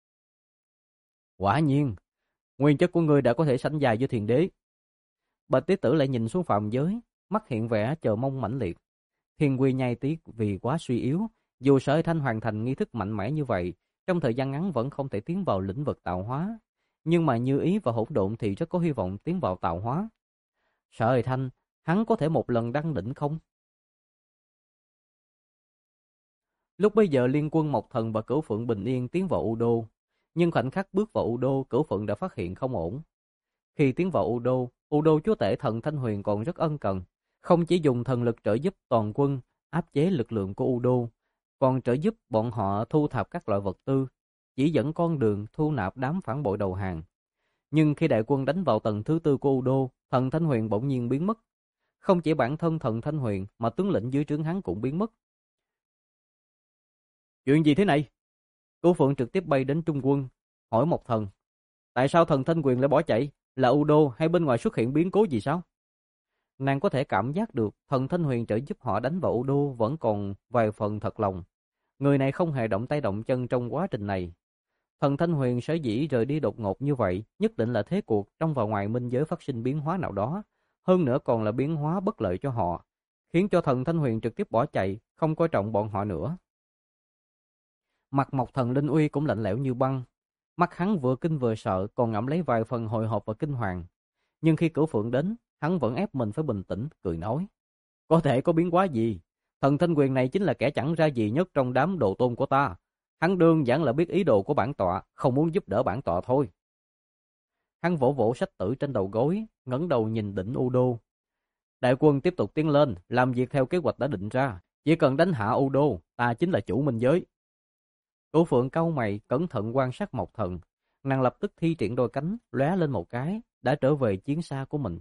Quả nhiên, nguyên chất của ngươi đã có thể sánh vai với Thiên Đế. Bạch Đế Tử lại nhìn xuống phàm giới, mắt hiện vẻ chờ mong mãnh liệt. Thiên quy Nhai Tý vì quá suy yếu, dù Sở Hy Thanh hoàn thành nghi thức mạnh mẽ như vậy, trong thời gian ngắn vẫn không thể tiến vào lĩnh vực tạo hóa. Nhưng mà Như Ý và Hỗn Độn thì rất có hy vọng tiến vào tạo hóa. Sở Hy Thanh, hắn có thể một lần đăng đỉnh không? Lúc bấy giờ Liên Quân Mộc Thần và Cửu Phượng bình yên tiến vào U Đô, nhưng khoảnh khắc bước vào U Đô, Cửu Phượng đã phát hiện không ổn. Khi tiến vào U Đô chúa tể thần Thanh Huyền còn rất ân cần, không chỉ dùng thần lực trợ giúp toàn quân áp chế lực lượng của U Đô, còn trợ giúp bọn họ thu thập các loại vật tư, chỉ dẫn con đường thu nạp đám phản bội đầu hàng. Nhưng khi đại quân đánh vào tầng thứ 4 của U Đô, thần Thanh Huyền bỗng nhiên biến mất. Không chỉ bản thân thần Thanh Huyền mà tướng lĩnh dưới trướng hắn cũng biến mất. Chuyện gì thế này? Cửu Phượng trực tiếp bay đến Trung Quân, hỏi Mộc Thần. Tại sao thần Thanh Huyền lại bỏ chạy? Là U Đô hay bên ngoài xuất hiện biến cố gì sao? Nàng có thể cảm giác được thần Thanh Huyền trợ giúp họ đánh vào U Đô vẫn còn vài phần thật lòng. Người này không hề động tay động chân trong quá trình này. Thần Thanh Huyền sở dĩ rời đi đột ngột như vậy, nhất định là thế cuộc trong và ngoài minh giới phát sinh biến hóa nào đó, hơn nữa còn là biến hóa bất lợi cho họ, khiến cho thần Thanh Huyền trực tiếp bỏ chạy, không coi trọng bọn họ nữa. Mặt Mộc Thần Linh Uy cũng lạnh lẽo như băng, mắt hắn vừa kinh vừa sợ, còn ngậm lấy vài phần hồi hộp và kinh hoàng. Nhưng khi Cửu Phượng đến, hắn vẫn ép mình phải bình tĩnh, cười nói: "Có thể có biến hóa gì? Thần Thanh Huyền này chính là kẻ chẳng ra gì nhất trong đám đồ tôn của ta. Hắn đơn giản là biết ý đồ của bản tọa, không muốn giúp đỡ bản tọa thôi." Hắn vỗ vỗ sách tử trên đầu gối, ngẩng đầu nhìn đỉnh U Đô. Đại quân tiếp tục tiến lên, làm việc theo kế hoạch đã định ra. Chỉ cần đánh hạ U Đô, ta chính là chủ minh giới. Cửu Phượng cau mày, cẩn thận quan sát Mộc Thần. Nàng lập tức thi triển đôi cánh, lóe lên một cái, đã trở về chiến xa của mình.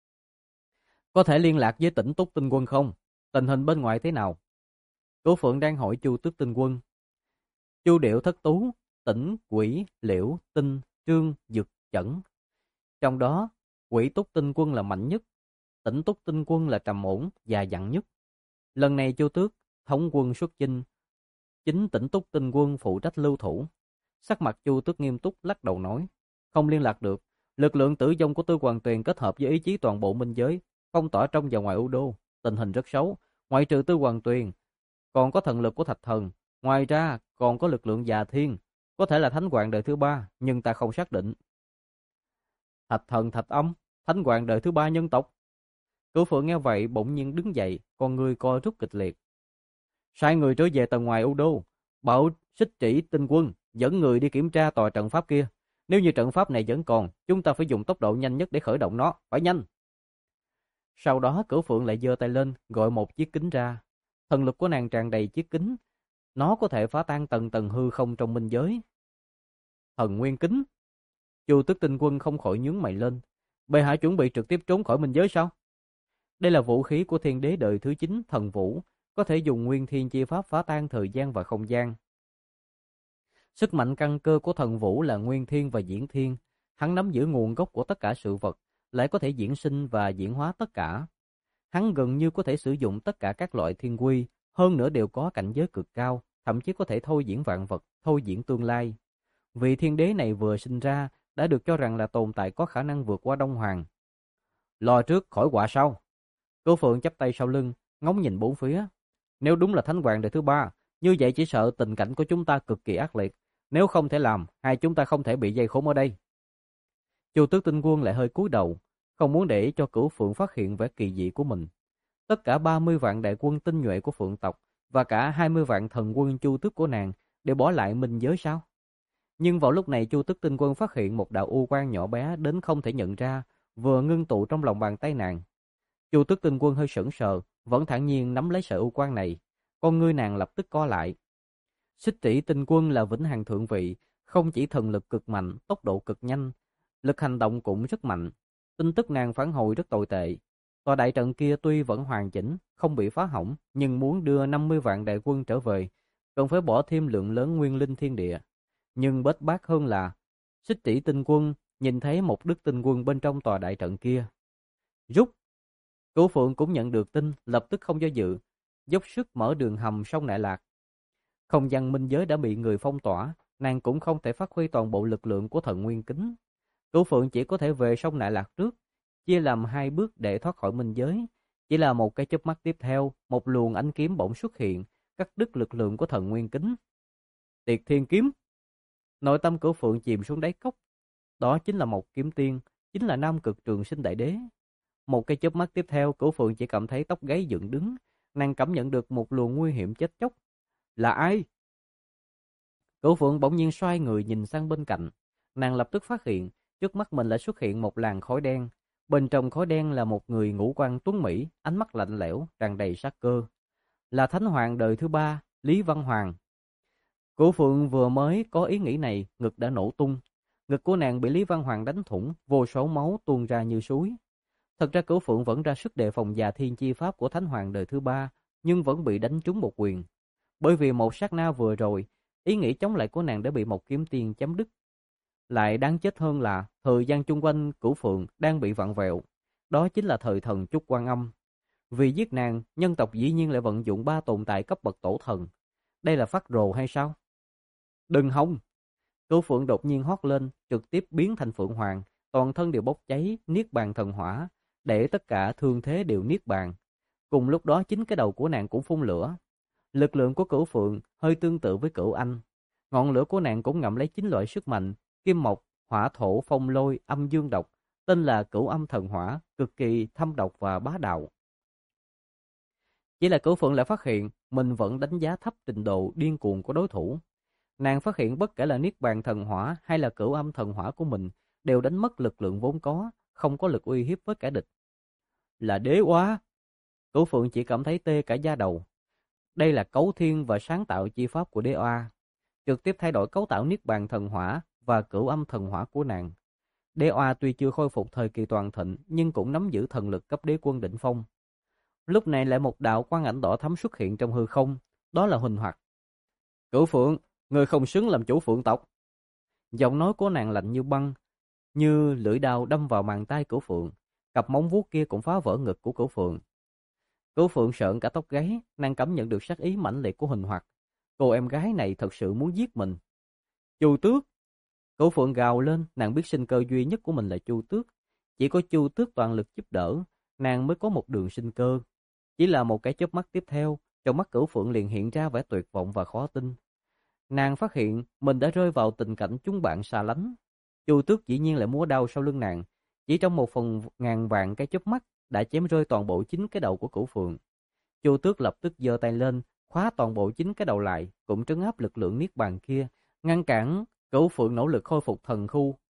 Có thể liên lạc với Tỉnh Túc Tinh Quân không? Tình hình bên ngoài thế nào? Cửu Phượng đang hỏi Chu Tước Tinh Quân. Chu Điệu Thất Tú, Tỉnh, Quỷ, Liễu, Tinh, Trương, Dực, Chẩn. Trong đó, Quỷ Túc Tinh Quân là mạnh nhất, Tỉnh Túc Tinh Quân là trầm ổn và dặn nhất. Lần này Chu Tước thống quân xuất chinh, chính Tỉnh Túc Tinh Quân phụ trách lưu thủ. Sắc mặt Chu Tước nghiêm túc lắc đầu nói: "Không liên lạc được. Lực lượng tử vong của Tư Hoàng Tuyền kết hợp với ý chí toàn bộ minh giới, phong tỏa trong và ngoài U Đô, tình hình rất xấu. Ngoại trừ Tư Hoàng Tuyền, còn có thần lực của Thạch Thần, ngoài ra còn có lực lượng Già Thiên, có thể là Thánh Hoàng đời thứ 3, nhưng ta không xác định." Thạch Thần, Thạch Âm, Thánh Hoàng đời thứ 3 nhân tộc. Cửu Phượng nghe vậy bỗng nhiên đứng dậy, con người co rút kịch liệt. Sai người trở về tầng ngoài U Đô, bảo Xích Trĩ Tinh Quân dẫn người đi kiểm tra tòa trận pháp kia. Nếu như trận pháp này vẫn còn, chúng ta phải dùng tốc độ nhanh nhất để khởi động nó, phải nhanh. Sau đó Cửu Phượng lại giơ tay lên, gọi một chiếc kính ra. Thần lực của nàng tràn đầy chiếc kính, nó có thể phá tan tầng tầng hư không trong minh giới. Thần nguyên kính. Chu Tức Tinh Quân không khỏi nhướng mày lên. Bệ hạ chuẩn bị trực tiếp trốn khỏi minh giới sao? Đây là vũ khí của thiên đế đời thứ 9 thần vũ, có thể dùng nguyên thiên chi pháp phá tan thời gian và không gian. Sức mạnh căn cơ của thần vũ là nguyên thiên và diễn thiên, hắn nắm giữ nguồn gốc của tất cả sự vật, lại có thể diễn sinh và diễn hóa tất cả. Hắn gần như có thể sử dụng tất cả các loại thiên quy, hơn nữa đều có cảnh giới cực cao, thậm chí có thể thôi diễn vạn vật, thôi diễn tương lai. Vị thiên đế này vừa sinh ra đã được cho rằng là tồn tại có khả năng vượt qua Đông Hoàng. Lo trước khỏi họa sau. Cô Phượng chắp tay sau lưng, ngóng nhìn bốn phía. Nếu đúng là Thánh Hoàng đời thứ 3, như vậy chỉ sợ tình cảnh của chúng ta cực kỳ ác liệt. Nếu không thể làm, hai chúng ta không thể bị dây khốn ở đây. Chu Tước Tinh Quân lại hơi cúi đầu, không muốn để cho Cửu Phượng phát hiện vẻ kỳ dị của mình. Tất cả 30 vạn đại quân tinh nhuệ của Phượng tộc và cả 20 vạn thần quân Chu Tước của nàng đều bỏ lại minh giới sao? Nhưng vào lúc này Chu Tước Tinh Quân phát hiện một đạo u quang nhỏ bé đến không thể nhận ra, vừa ngưng tụ trong lòng bàn tay nàng. Chu Tước Tinh Quân hơi sững sờ, vẫn thản nhiên nắm lấy sợi u quang này, con ngươi nàng lập tức co lại. Xích Tỷ Tinh Quân là vĩnh hằng thượng vị, không chỉ thần lực cực mạnh, tốc độ cực nhanh, lực hành động cũng rất mạnh. Tin tức nàng phản hồi rất tồi tệ. Tòa đại trận kia tuy vẫn hoàn chỉnh, không bị phá hỏng, nhưng muốn đưa 50 vạn đại quân trở về, cần phải bỏ thêm lượng lớn nguyên linh thiên địa. Nhưng bết bát hơn là, Xích Tỷ Tinh Quân nhìn thấy một đức tinh quân bên trong tòa đại trận kia. Rút! Cửu Phượng cũng nhận được tin, lập tức không do dự, dốc sức mở đường hầm sông Đại Lạc. Không gian minh giới đã bị người phong tỏa, nàng cũng không thể phát huy toàn bộ lực lượng của thần nguyên kính. Cửu Phượng chỉ có thể về sông Đại Lạc trước, chia làm hai bước để thoát khỏi minh giới. Chỉ là một cái chớp mắt tiếp theo, một luồng ánh kiếm bỗng xuất hiện, cắt đứt lực lượng của thần nguyên kính. Tiệt Thiên Kiếm. Nội tâm Cửu Phượng chìm xuống đáy cốc. Đó chính là một kiếm tiên, chính là Nam Cực Trường Sinh Đại Đế. Một cái chớp mắt tiếp theo, Cửu Phượng chỉ cảm thấy tóc gáy dựng đứng, nàng cảm nhận được một luồng nguy hiểm chết chóc. Là ai? Cửu Phượng bỗng nhiên xoay người nhìn sang bên cạnh, nàng lập tức phát hiện trước mắt mình lại xuất hiện một làn khói đen. Bên trong khói đen là một người ngũ quan tuấn mỹ, ánh mắt lạnh lẽo, tràn đầy sát cơ. Là Thánh Hoàng đời thứ 3, Lý Văn Hoàng. Cửu Phượng vừa mới có ý nghĩ này, ngực đã nổ tung. Ngực của nàng bị Lý Văn Hoàng đánh thủng, vô số máu tuôn ra như suối. Thật ra Cửu Phượng vẫn ra sức đề phòng Già Thiên Chi Pháp của Thánh Hoàng đời thứ 3, nhưng vẫn bị đánh trúng một quyền. Bởi vì một sát na vừa rồi, ý nghĩ chống lại của nàng đã bị một kiếm tiên chém đứt. Lại đáng chết hơn là thời gian chung quanh Cửu Phượng đang bị vặn vẹo. Đó chính là thời thần Chúc Quan Âm. Vì giết nàng, nhân tộc dĩ nhiên lại vận dụng 3 tồn tại cấp bậc tổ thần. Đây là phát rồ hay sao? Đừng hòng! Cửu Phượng đột nhiên hót lên, trực tiếp biến thành Phượng Hoàng, toàn thân đều bốc cháy, niết bàn thần hỏa, để tất cả thương thế đều niết bàn. Cùng lúc đó chính cái đầu của nàng cũng phun lửa. Lực lượng của Cửu Phượng hơi tương tự với Cửu Anh. Ngọn lửa của nàng cũng ngậm lấy 9 loại sức mạnh, kim mộc, hỏa thổ, phong lôi, âm dương độc, tên là Cửu Âm Thần Hỏa, cực kỳ thâm độc và bá đạo. Chỉ là Cửu Phượng lại phát hiện mình vẫn đánh giá thấp trình độ điên cuồng của đối thủ. Nàng phát hiện bất kể là Niết Bàn Thần Hỏa hay là Cửu Âm Thần Hỏa của mình đều đánh mất lực lượng vốn có, không có lực uy hiếp với kẻ địch. Là đế oa! Cửu Phượng chỉ cảm thấy tê cả da đầu. Đây là cấu thiên và sáng tạo chi pháp của đế oa, trực tiếp thay đổi cấu tạo Niết Bàn Thần Hỏa và Cửu Âm Thần Hỏa của nàng. Đế oa tuy chưa khôi phục thời kỳ toàn thịnh, nhưng cũng nắm giữ thần lực cấp đế quân đỉnh phong. Lúc này lại một đạo quang ảnh đỏ thắm xuất hiện trong hư không, đó là Huỳnh Hoặc. Cửu Phượng, người không xứng làm chủ Phượng tộc. Giọng nói của nàng lạnh như băng, như lưỡi dao đâm vào màng tay Cửu Phượng. Cặp móng vuốt kia cũng phá vỡ ngực của Cửu Phượng. Cửu Phượng sợn cả tóc gáy, nàng cảm nhận được sát ý mãnh liệt của Huỳnh Hoặc. Cô em gái này thật sự muốn giết mình. Chu Tước! Cửu Phượng gào lên, nàng biết sinh cơ duy nhất của mình là Chu Tước. Chỉ có Chu Tước toàn lực giúp đỡ, nàng mới có một đường sinh cơ. Chỉ là một cái chớp mắt tiếp theo, trong mắt Cửu Phượng liền hiện ra vẻ tuyệt vọng và khó tin. Nàng phát hiện mình đã rơi vào tình cảnh chúng bạn xa lánh. Chu Tước dĩ nhiên lại múa đao sau lưng nàng. Chỉ trong 1/1000 vạn cái chớp mắt đã chém rơi toàn bộ 9 cái đầu của Cửu Phượng. Chu Tước lập tức giơ tay lên, khóa toàn bộ 9 cái đầu lại, cũng trấn áp lực lượng niết bàn kia, ngăn cản Cửu Phượng nỗ lực khôi phục thần khu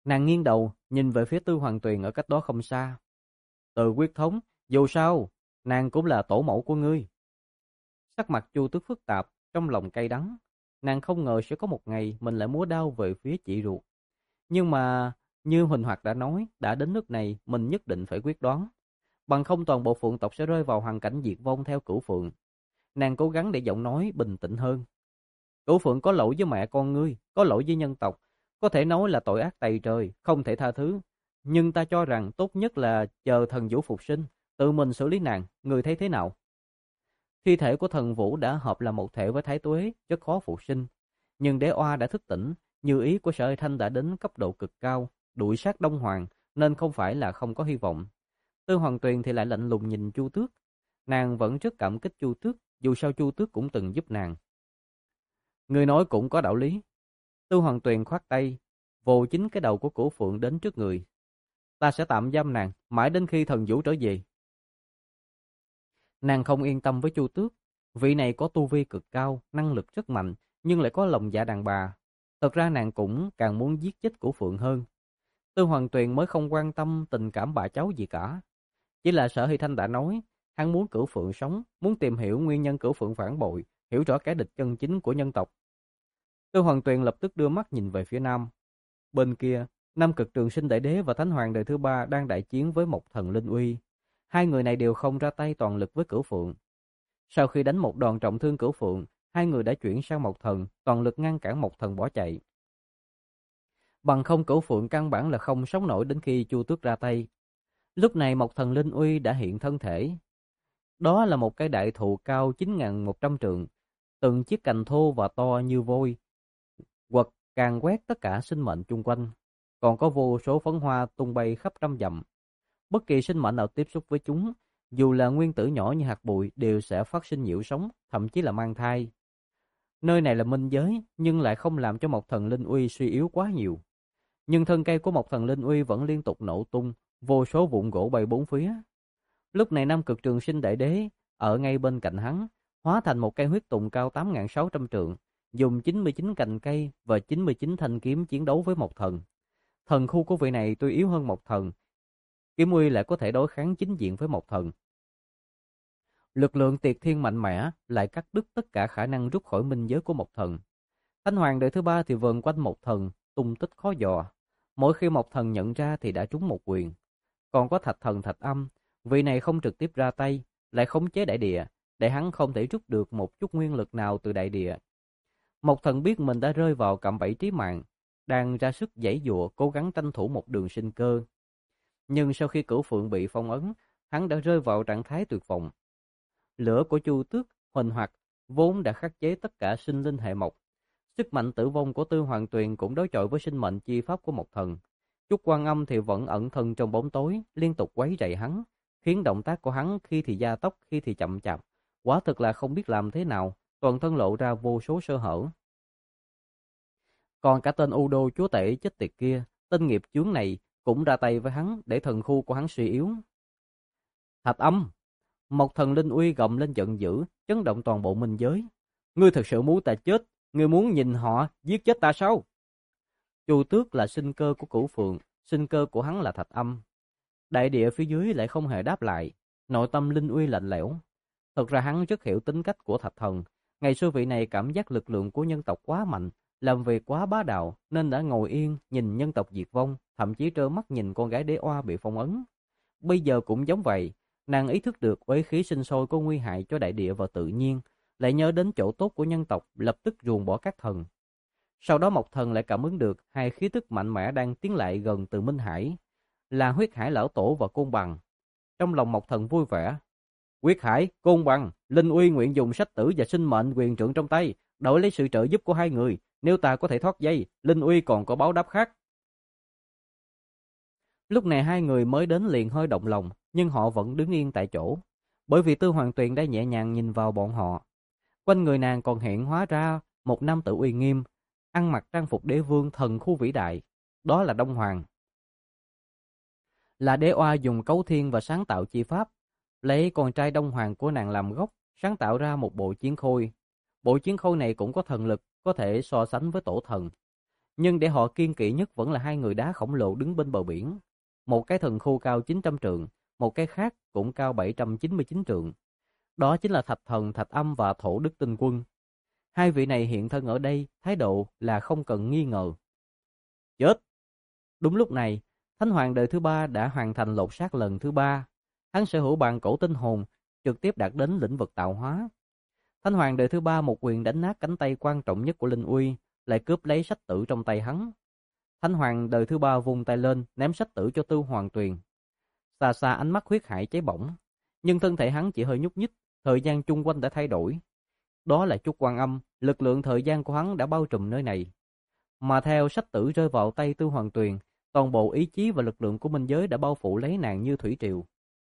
Nàng nghiêng đầu, nhìn về phía Tư Hoàng Tuyền ở cách đó không xa. Từ quyết thống, dù sao, nàng cũng là tổ mẫu của ngươi. Sắc mặt Chu Tước phức tạp, trong lòng cay đắng. Nàng không ngờ sẽ có một ngày mình lại múa đao về phía chị ruột. Nhưng mà, như Huỳnh Hoạt đã nói, đã đến nước này, mình nhất định phải quyết đoán. Bằng không toàn bộ Phượng tộc sẽ rơi vào hoàn cảnh diệt vong theo Cửu Phượng. Nàng cố gắng để giọng nói bình tĩnh hơn. Cửu Phượng có lỗi với mẹ con ngươi, có lỗi với nhân tộc. Có thể nói là tội ác tày trời, không thể tha thứ. Nhưng ta cho rằng tốt nhất là chờ thần vũ phục sinh, tự mình xử lý nàng, ngươi thấy thế nào? Thi thể của thần vũ đã hợp làm một thể với Thái Tuế, rất khó phục sinh. Nhưng đế oa đã thức tỉnh, như ý của Sở Hải Thanh đã đến cấp độ cực cao, đuổi sát Đông Hoàng, nên không phải là không có hy vọng. Tư Hoàng Tuyền thì lại lạnh lùng nhìn Chu Tước. Nàng vẫn rất cảm kích Chu Tước, dù sao Chu Tước cũng từng giúp nàng. Người nói cũng có đạo lý. Tư Hoàng Tuyền khoát tay, vồ chính cái đầu của Cổ Phượng đến trước người. Ta sẽ tạm giam nàng, mãi đến khi thần vũ trở về. Nàng không yên tâm với Chu Tước. Vị này có tu vi cực cao, năng lực rất mạnh, nhưng lại có lòng dạ đàn bà. Thật ra nàng cũng càng muốn giết chết Cổ Phượng hơn. Tư Hoàng Tuyền mới không quan tâm tình cảm bà cháu gì cả. Chỉ là Sở Hy Thanh đã nói, hắn muốn Cửu Phượng sống, muốn tìm hiểu nguyên nhân Cửu Phượng phản bội, hiểu rõ kẻ địch chân chính của nhân tộc. Tư Hoàng Tuyền lập tức đưa mắt nhìn về phía nam. Bên kia, Nam Cực Trường Sinh Đại Đế và Thánh Hoàng đời thứ ba đang đại chiến với Mộc Thần Linh Uy. Hai người này đều không ra tay toàn lực với Cửu Phượng. Sau khi đánh một đòn trọng thương Cửu Phượng, hai người đã chuyển sang Mộc Thần, toàn lực ngăn cản Mộc Thần bỏ chạy. Bằng không Cửu Phượng căn bản là không sống nổi đến khi Chu Tước ra tay. Lúc này Mộc Thần Linh Uy đã hiện thân thể. Đó là một cái đại thụ cao 9.100 trượng, từng chiếc cành thô và to như vôi, quật càn quét tất cả sinh mệnh chung quanh, còn có vô số phấn hoa tung bay khắp trăm dặm. Bất kỳ sinh mệnh nào tiếp xúc với chúng, dù là nguyên tử nhỏ như hạt bụi đều sẽ phát sinh nhiễu sống, thậm chí là mang thai. Nơi này là minh giới, nhưng lại không làm cho Mộc Thần Linh Uy suy yếu quá nhiều. Nhưng thân cây của Mộc Thần Linh Uy vẫn liên tục nổ tung, vô số vụn gỗ bay bốn phía. Lúc này Nam Cực Trường Sinh Đại Đế ở ngay bên cạnh hắn, hóa thành một cây huyết tùng cao 8.600 trượng, dùng 99 cành cây và 99 thanh kiếm chiến đấu với Mộc Thần. Thần khu của vị này tuy yếu hơn Mộc Thần, kiếm uy lại có thể đối kháng chính diện với Mộc Thần. Lực lượng tiệt thiên mạnh mẽ lại cắt đứt tất cả khả năng rút khỏi minh giới của Mộc Thần. Thánh Hoàng đời thứ ba thì vờn quanh Mộc Thần, tung tích khó dò. Mỗi khi Mộc Thần nhận ra thì đã trúng một quyền. Còn có Thạch Thần Thạch Âm, vị này không trực tiếp ra tay, lại khống chế đại địa, để hắn không thể rút được một chút nguyên lực nào từ đại địa. Mộc Thần biết mình đã rơi vào cạm bẫy trí mạng, đang ra sức giãy giụa cố gắng tranh thủ một đường sinh cơ. Nhưng sau khi Cửu Phượng bị phong ấn, hắn đã rơi vào trạng thái tuyệt vọng. Lửa của Chu Tước, Huỳnh Hoặc vốn đã khắc chế tất cả sinh linh hệ mộc. Sức mạnh tử vong của Tư Hoàng Tuyền cũng đối chọi với sinh mệnh chi pháp của Mộc Thần. Trúc Quan Âm thì vẫn ẩn thân trong bóng tối, liên tục quấy rầy hắn, khiến động tác của hắn khi thì gia tốc, khi thì chậm chạp. Quả thực là không biết làm thế nào, toàn thân lộ ra vô số sơ hở. Còn cả tên U Đô chúa tể chết tiệt kia, tên nghiệp chướng này cũng ra tay với hắn để thần khu của hắn suy yếu. Thạch Âm! Mộc Thần Linh Uy gầm lên giận dữ, chấn động toàn bộ minh giới. Ngươi thực sự muốn ta chết? Ngươi muốn nhìn họ giết chết ta sao? Chu Tước là sinh cơ của Cửu Phượng, sinh cơ của hắn là Thạch Âm. Đại địa phía dưới lại không hề đáp lại, nội tâm Linh Uy lạnh lẽo. Thật ra hắn rất hiểu tính cách của Thạch Thần. Ngày xưa vị này cảm giác lực lượng của nhân tộc quá mạnh, làm việc quá bá đạo, nên đã ngồi yên nhìn nhân tộc diệt vong, thậm chí trơ mắt nhìn con gái đế oa bị phong ấn. Bây giờ cũng giống vậy, nàng ý thức được uế khí sinh sôi có nguy hại cho đại địa và tự nhiên, lại nhớ đến chỗ tốt của nhân tộc, lập tức ruồng bỏ các thần. Sau đó Mộc Thần lại cảm ứng được hai khí tức mạnh mẽ đang tiến lại gần từ Minh Hải, là Huyết Hải Lão Tổ và Côn Bằng. Trong lòng Mộc Thần vui vẻ. Huyết Hải, Côn Bằng, Linh Uy nguyện dùng sách tử và sinh mệnh quyền trượng trong tay, đổi lấy sự trợ giúp của hai người. Nếu ta có thể thoát dây, Linh Uy còn có báo đáp khác. Lúc này hai người mới đến liền hơi động lòng, nhưng họ vẫn đứng yên tại chỗ, bởi vì Tư Hoàng Tuyền đã nhẹ nhàng nhìn vào bọn họ. Quanh người nàng còn hiện hóa ra một nam tử uy nghiêm, ăn mặc trang phục đế vương thần khu vĩ đại, đó là Đông Hoàng. Là đế oa dùng cấu thiên và sáng tạo chi pháp, lấy con trai Đông Hoàng của nàng làm gốc, sáng tạo ra một bộ chiến khôi. Bộ chiến khôi này cũng có thần lực, có thể so sánh với tổ thần. Nhưng để họ kiêng kỵ nhất vẫn là hai người đá khổng lồ đứng bên bờ biển. Một cái thần khu cao 900 trượng, một cái khác cũng cao 799 trượng. Đó chính là Thạch Thần, Thạch Âm và Thổ Đức Tinh Quân. Hai vị này hiện thân ở đây, thái độ là không cần nghi ngờ. Chết! Đúng lúc này, Thánh Hoàng đời thứ ba đã hoàn thành lột xác lần thứ ba. Hắn sở hữu bàn cổ tinh hồn, trực tiếp đạt đến lĩnh vực tạo hóa. Thánh Hoàng đời thứ ba một quyền đánh nát cánh tay quan trọng nhất của Linh Uy, lại cướp lấy sách tử trong tay hắn. Thánh Hoàng đời thứ ba vung tay lên, ném sách tử cho Tư Hoàng Tuyền. Xa xa ánh mắt huyết hải cháy bỏng, nhưng thân thể hắn chỉ hơi nhúc nhích, thời gian chung quanh đã thay đổi. Đó là chút Quan Âm, lực lượng thời gian của hắn đã bao trùm nơi này. Mà theo sách tử rơi vào tay Tư Hoàng Tuyền, toàn bộ ý chí và lực lượng của minh giới đã bao phủ lấy nàng như thủy triều.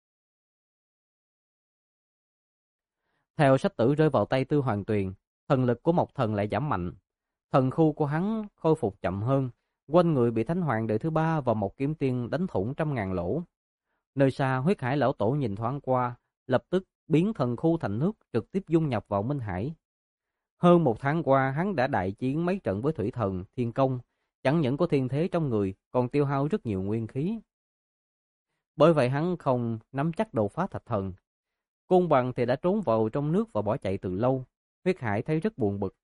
Theo sách tử rơi vào tay Tư Hoàng Tuyền, thần lực của Mộc Thần lại giảm mạnh. Thần khu của hắn khôi phục chậm hơn, quanh người bị Thánh Hoàng đời thứ ba và một kiếm tiên đánh thủng trăm ngàn lỗ. Nơi xa, huyết hải lão tổ nhìn thoáng qua, lập tức biến thần khu thành nước, trực tiếp dung nhập vào Minh Hải. Hơn một tháng qua, hắn đã đại chiến mấy trận với thủy thần, thiên công, chẳng những có thiên thế trong người, còn tiêu hao rất nhiều nguyên khí. Bởi vậy hắn không nắm chắc đột phá thạch thần. Côn Bằng thì đã trốn vào trong nước và bỏ chạy từ lâu. Huyết hải thấy rất buồn bực.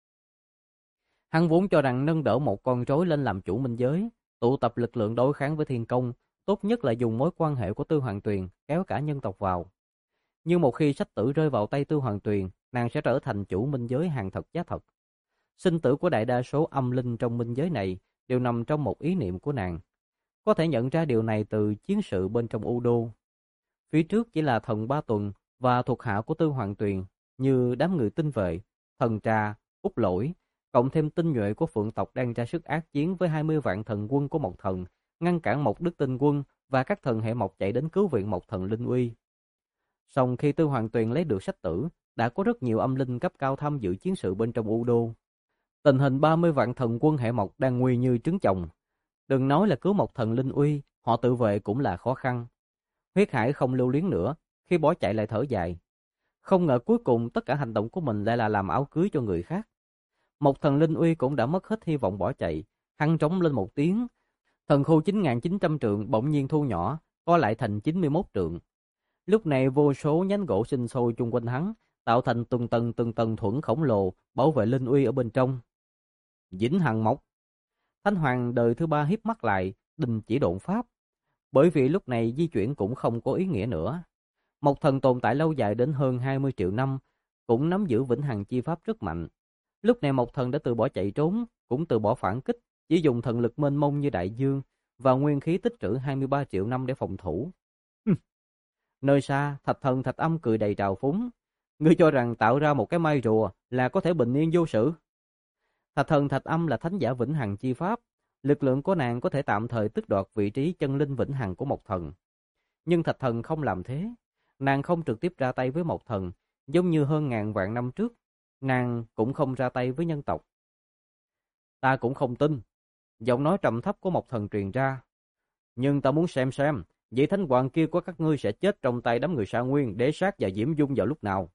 Hắn vốn cho rằng nâng đỡ một con rối lên làm chủ minh giới, tụ tập lực lượng đối kháng với thiên công, tốt nhất là dùng mối quan hệ của Tư Hoàng Tuyền kéo cả nhân tộc vào. Nhưng một khi sách tử rơi vào tay Tư Hoàng Tuyền, nàng sẽ trở thành chủ minh giới hàng thật giá thật. Sinh tử của đại đa số âm linh trong minh giới này đều nằm trong một ý niệm của nàng. Có thể nhận ra điều này từ chiến sự bên trong U Đô. Phía trước chỉ là thần Ba Tuần và thuộc hạ của Tư Hoàng Tuyền như đám người tinh vệ, thần Trà, Úc Lỗi, cộng thêm tinh nhuệ của Phượng tộc đang ra sức ác chiến với 20 vạn thần quân của Mộc Thần, ngăn cản Mộc Đức Tinh Quân và các thần hệ Mộc chạy đến cứu viện Mộc Thần Linh Uy. Song khi Tư Hoàng Tuyền lấy được sách tử, đã có rất nhiều âm linh cấp cao tham dự chiến sự bên trong U Đô. Tình hình 30 vạn thần quân hệ Mộc đang nguy như trứng chồng. Đừng nói là cứu Mộc Thần Linh Uy, họ tự vệ cũng là khó khăn. Huyết hải không lưu luyến nữa, khi bỏ chạy lại thở dài. Không ngờ cuối cùng tất cả hành động của mình lại là làm áo cưới cho người khác. Mộc Thần Linh Uy cũng đã mất hết hy vọng bỏ chạy, hắn trống lên một tiếng. Thần khu 9.900 trượng bỗng nhiên thu nhỏ, co lại thành 91 trượng. Lúc này vô số nhánh gỗ sinh sôi chung quanh hắn, tạo thành từng tầng thuẫn khổng lồ, bảo vệ Linh Uy ở bên trong. Vĩnh Hằng Mộc. Thánh Hoàng đời thứ ba híp mắt lại, đình chỉ độn pháp. Bởi vì lúc này di chuyển cũng không có ý nghĩa nữa. Mộc Thần tồn tại lâu dài đến hơn 20 triệu năm, cũng nắm giữ Vĩnh Hằng chi pháp rất mạnh. Lúc này Mộc Thần đã từ bỏ chạy trốn, cũng từ bỏ phản kích, chỉ dùng thần lực mênh mông như đại dương và nguyên khí tích trữ 23 triệu năm để phòng thủ. Nơi xa, Thạch Thần Thạch Âm cười đầy trào phúng. Ngươi cho rằng tạo ra một cái mai rùa là có thể bình yên vô sự? Thạch Thần Thạch Âm là thánh giả Vĩnh Hằng chi pháp, lực lượng của nàng có thể tạm thời tước đoạt vị trí chân linh Vĩnh Hằng của Mộc Thần. Nhưng Thạch Thần không làm thế, nàng không trực tiếp ra tay với Mộc Thần, giống như hơn ngàn vạn năm trước, nàng cũng không ra tay với nhân tộc. Ta cũng không tin. Giọng nói trầm thấp của Mộc Thần truyền ra. Nhưng ta muốn xem, vị thánh hoàng kia của các ngươi sẽ chết trong tay đám người Sa Nguyên, Đế Sát và Diễm Dung vào lúc nào?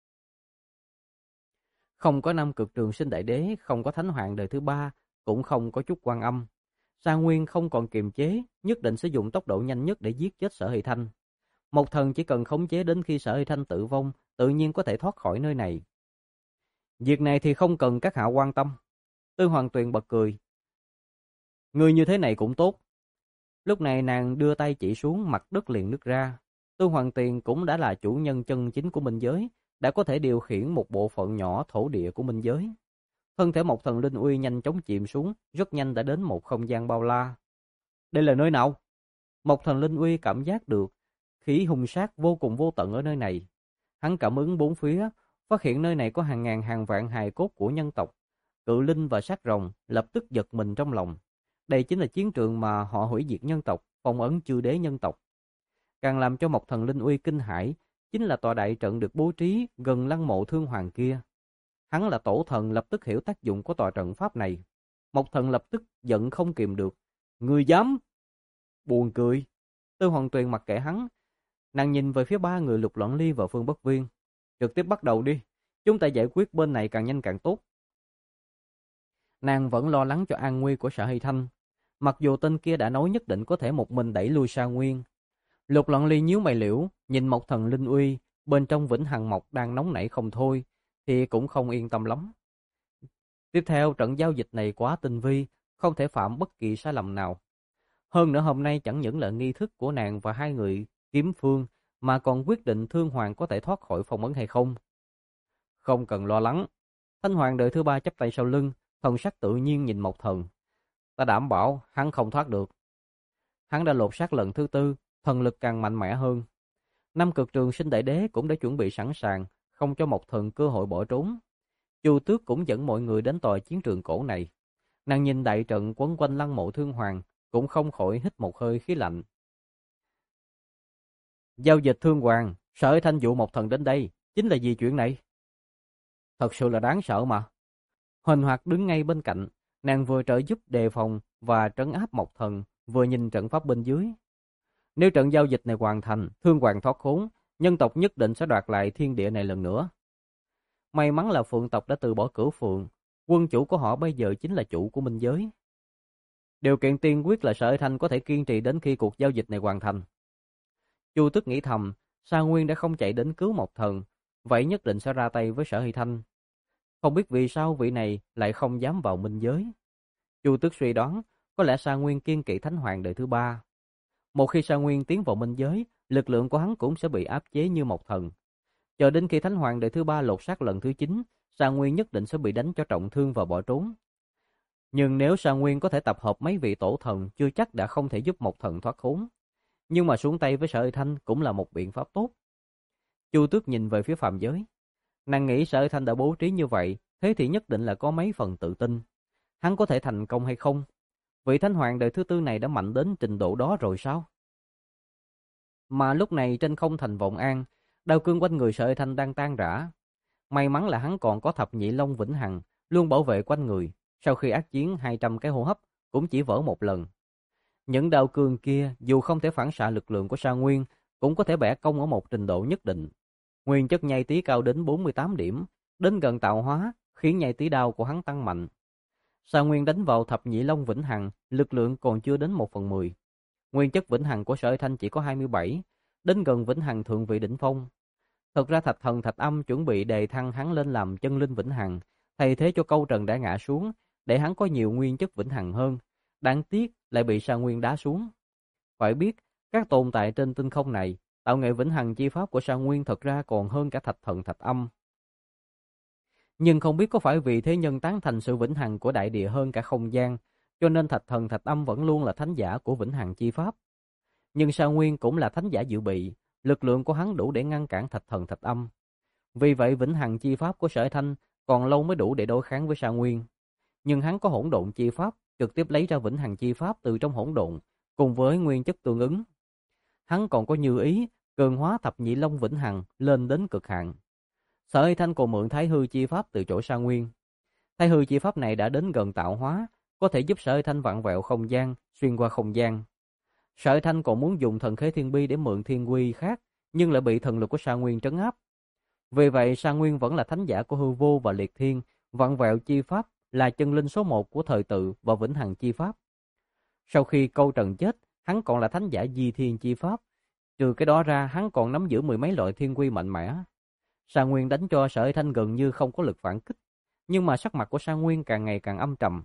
Không có Nam Cực Trường Sinh Đại Đế, không có Thánh Hoàng đời thứ ba, cũng không có chút Quan Âm. Sa Nguyên không còn kiềm chế, nhất định sẽ dùng tốc độ nhanh nhất để giết chết Sở Hy Thanh. Mộc Thần chỉ cần khống chế đến khi Sở Hy Thanh tử vong, tự nhiên có thể thoát khỏi nơi này. Việc này thì không cần các hạ quan tâm. Tư Hoàng Tuyền bật cười. Người như thế này cũng tốt. Lúc này nàng đưa tay chỉ xuống, mặt đất liền nứt ra. Tư Hoàng Tuyền cũng đã là chủ nhân chân chính của minh giới, đã có thể điều khiển một bộ phận nhỏ thổ địa của minh giới. Thân thể Mộc Thần Linh Uy nhanh chóng chìm xuống, rất nhanh đã đến một không gian bao la. Đây là nơi nào? Mộc Thần Linh Uy cảm giác được khí hung sát vô cùng vô tận ở nơi này. Hắn cảm ứng bốn phía, phát hiện nơi này có hàng ngàn hàng vạn hài cốt của nhân tộc. Cự linh và sát rồng lập tức giật mình trong lòng. Đây chính là chiến trường mà họ hủy diệt nhân tộc, phong ấn chư đế nhân tộc. Càng làm cho Mộc Thần Linh Uy kinh hãi, chính là tòa đại trận được bố trí gần lăng mộ Thương Hoàng kia. Hắn là tổ thần lập tức hiểu tác dụng của tòa trận pháp này. Mộc Thần lập tức giận không kìm được. Ngươi dám! Buồn cười. Tư Hoàng Tuyền mặc kệ hắn. Nàng nhìn về phía ba người Lục Loạn Ly và Phương Bất Viên. Trực tiếp bắt đầu đi. Chúng ta giải quyết bên này càng nhanh càng tốt. Nàng vẫn lo lắng cho an nguy của Sở Hy Thanh, mặc dù tên kia đã nói nhất định có thể một mình đẩy lui Sa Nguyên. Lục Loạn Ly nhíu mày liễu, nhìn Mộc Thần Linh Uy, bên trong Vĩnh Hằng Mộc đang nóng nảy không thôi, thì cũng không yên tâm lắm. Tiếp theo, trận giao dịch này quá tinh vi, không thể phạm bất kỳ sai lầm nào. Hơn nữa hôm nay chẳng những là nghi thức của nàng và hai người kiếm phương, mà còn quyết định Thương Hoàng có thể thoát khỏi phong ấn hay không. Không cần lo lắng. Thanh Hoàng đời thứ ba chắp tay sau lưng, thần sắc tự nhiên nhìn Mộc Thần. Ta đảm bảo hắn không thoát được. Hắn đã lột xác lần thứ tư, thần lực càng mạnh mẽ hơn. Năm Cực Trường Sinh Đại Đế cũng đã chuẩn bị sẵn sàng, không cho Mộc Thần cơ hội bỏ trốn. Chu Tước cũng dẫn mọi người đến tòa chiến trường cổ này. Nàng nhìn đại trận quấn quanh lăng mộ Thương Hoàng, cũng không khỏi hít một hơi khí lạnh. Giao dịch Thương Hoàng, Sở Thanh dụ Mộc Thần đến đây, chính là vì chuyện này. Thật sự là đáng sợ mà. Huỳnh Hoạt đứng ngay bên cạnh, nàng vừa trợ giúp đề phòng và trấn áp Mộc Thần, vừa nhìn trận pháp bên dưới. Nếu trận giao dịch này hoàn thành, Thương Hoàng thoát khốn, nhân tộc nhất định sẽ đoạt lại thiên địa này lần nữa. May mắn là Phượng tộc đã từ bỏ Cửu Phượng, quân chủ của họ bây giờ chính là chủ của minh giới. Điều kiện tiên quyết là Sở Thanh có thể kiên trì đến khi cuộc giao dịch này hoàn thành. Chu Tước nghĩ thầm, Sa Nguyên đã không chạy đến cứu Mộc Thần, vậy nhất định sẽ ra tay với Sở Hy Thanh. Không biết vì sao vị này lại không dám vào minh giới. Chu Tước suy đoán, có lẽ Sa Nguyên kiêng kỵ Thánh Hoàng đời thứ ba. Một khi Sa Nguyên tiến vào minh giới, lực lượng của hắn cũng sẽ bị áp chế như Mộc Thần. Chờ đến khi Thánh Hoàng đời thứ ba lột xác lần thứ 9, Sa Nguyên nhất định sẽ bị đánh cho trọng thương và bỏ trốn. Nhưng nếu Sa Nguyên có thể tập hợp mấy vị tổ thần, chưa chắc đã không thể giúp Mộc Thần thoát khốn. Nhưng mà xuống tay với Sở Hy Thanh cũng là một biện pháp tốt. Chu Tước nhìn về phía phàm giới. Nàng nghĩ Sở Hy Thanh đã bố trí như vậy, thế thì nhất định là có mấy phần tự tin. Hắn có thể thành công hay không? Vị Thánh Hoàng đời thứ tư này đã mạnh đến trình độ đó rồi sao? Mà lúc này trên không thành Vọng An, đao cương quanh người Sở Hy Thanh đang tan rã. May mắn là hắn còn có thập nhị long vĩnh hằng, luôn bảo vệ quanh người. Sau khi ác chiến 200 cái hô hấp, cũng chỉ vỡ một lần. Những đao cương kia dù không thể phản xạ lực lượng của Sa Nguyên, cũng có thể bẻ cong ở một trình độ nhất định. Nguyên chất nhai tí cao đến 48 điểm, đến gần tạo hóa, khiến nhai tí đao của hắn tăng mạnh. Sa Nguyên đánh vào thập nhị long vĩnh hằng, lực lượng còn chưa đến 1/10. Nguyên chất vĩnh hằng của Sở Hy Thanh chỉ có 27, đến gần vĩnh hằng thượng vị đỉnh phong. Thật ra Thạch Thần Thạch Âm chuẩn bị đề thăng hắn lên làm chân linh vĩnh hằng, thay thế cho Câu Trần đã ngã xuống, để hắn có nhiều nguyên chất vĩnh hằng hơn. Đáng tiếc lại bị Sa Nguyên đá xuống. Phải biết, các tồn tại trên tinh không này, tạo nghệ vĩnh hằng chi pháp của Sa Nguyên thật ra còn hơn cả Thạch Thần Thạch Âm. Nhưng không biết có phải vì thế nhân tán thành sự vĩnh hằng của đại địa hơn cả không gian, cho nên Thạch Thần Thạch Âm vẫn luôn là thánh giả của vĩnh hằng chi pháp. Nhưng Sa Nguyên cũng là thánh giả dự bị, lực lượng của hắn đủ để ngăn cản Thạch Thần Thạch Âm. Vì vậy vĩnh hằng chi pháp của Sở Thanh còn lâu mới đủ để đối kháng với Sa Nguyên. Nhưng hắn có hỗn độn chi pháp, trực tiếp lấy ra vĩnh hằng chi pháp từ trong hỗn độn, cùng với nguyên chất tương ứng. Hắn còn có như ý, cường hóa thập nhị long vĩnh hằng lên đến cực hạn. Sở Hy Thanh còn mượn thái hư chi pháp từ chỗ Sa Nguyên. Thái hư chi pháp này đã đến gần tạo hóa, có thể giúp Sở Hy Thanh vặn vẹo không gian, xuyên qua không gian. Sở Hy Thanh còn muốn dùng thần khế thiên bi để mượn thiên quy khác, nhưng lại bị thần lực của Sa Nguyên trấn áp. Vì vậy Sa Nguyên vẫn là thánh giả của hư vô và liệt thiên, vặn vẹo chi pháp là chân linh số 1 của thời tự và vĩnh hằng chi pháp. Sau khi Câu Trần chết, hắn còn là thánh giả di thiên chi pháp. Trừ cái đó ra, hắn còn nắm giữ mười mấy loại thiên quy mạnh mẽ. Sa Nguyên đánh cho Sở Hy Thanh gần như không có lực phản kích, nhưng mà sắc mặt của Sa Nguyên càng ngày càng âm trầm.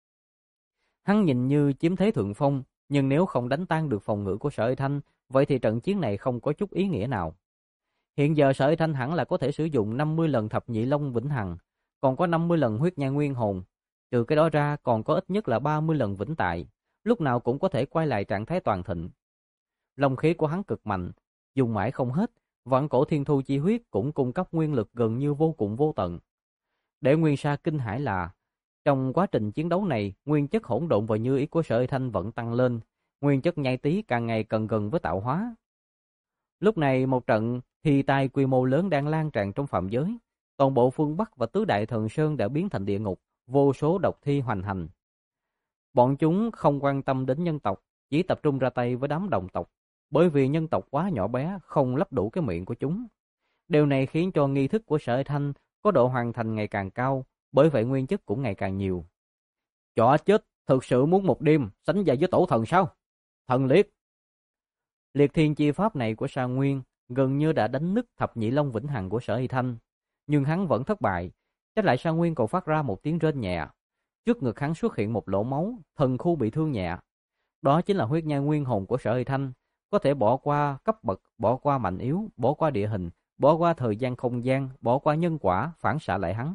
Hắn nhìn như chiếm thế thượng phong, nhưng nếu không đánh tan được phòng ngự của Sở Hy Thanh, vậy thì trận chiến này không có chút ý nghĩa nào. Hiện giờ Sở Hy Thanh hẳn là có thể sử dụng 50 lần thập nhị long vĩnh hằng, còn có 50 lần huyết nhai nguyên hồn. Trừ cái đó ra còn có ít nhất là 30 lần vĩnh tại, lúc nào cũng có thể quay lại trạng thái toàn thịnh. Long khí của hắn cực mạnh, dùng mãi không hết, vạn cổ thiên thu chi huyết cũng cung cấp nguyên lực gần như vô cùng vô tận. Để Nguyên Sa kinh hãi là, trong quá trình chiến đấu này, nguyên chất hỗn độn và như ý của Sở Hy Thanh vẫn tăng lên, nguyên chất nhai tí càng ngày càng gần với tạo hóa. Lúc này một trận thi tai quy mô lớn đang lan tràn trong phạm giới, toàn bộ phương Bắc và tứ đại thần sơn đã biến thành địa ngục, vô số độc thi hoành hành. Bọn chúng không quan tâm đến nhân tộc, chỉ tập trung ra tay với đám đồng tộc, bởi vì nhân tộc quá nhỏ bé, không lấp đủ cái miệng của chúng. Điều này khiến cho nghi thức của Sở Thanh có độ hoàn thành ngày càng cao, bởi vậy nguyên chất cũng ngày càng nhiều. Chó chết, thực sự muốn một đêm sánh vai với tổ thần sao? Thần liệt. Liệt thiên chi pháp này của Sa Nguyên gần như đã đánh nứt thập nhị long vĩnh hằng của Sở Hy Thanh, nhưng hắn vẫn thất bại. Trái lại Sa Nguyên còn phát ra một tiếng rên nhẹ. Trước ngực hắn xuất hiện một lỗ máu, thần khu bị thương nhẹ. Đó chính là huyết nhai nguyên hồn của Sở Hy Thanh, có thể bỏ qua cấp bậc, bỏ qua mạnh yếu, bỏ qua địa hình, bỏ qua thời gian không gian, bỏ qua nhân quả, phản xạ lại hắn.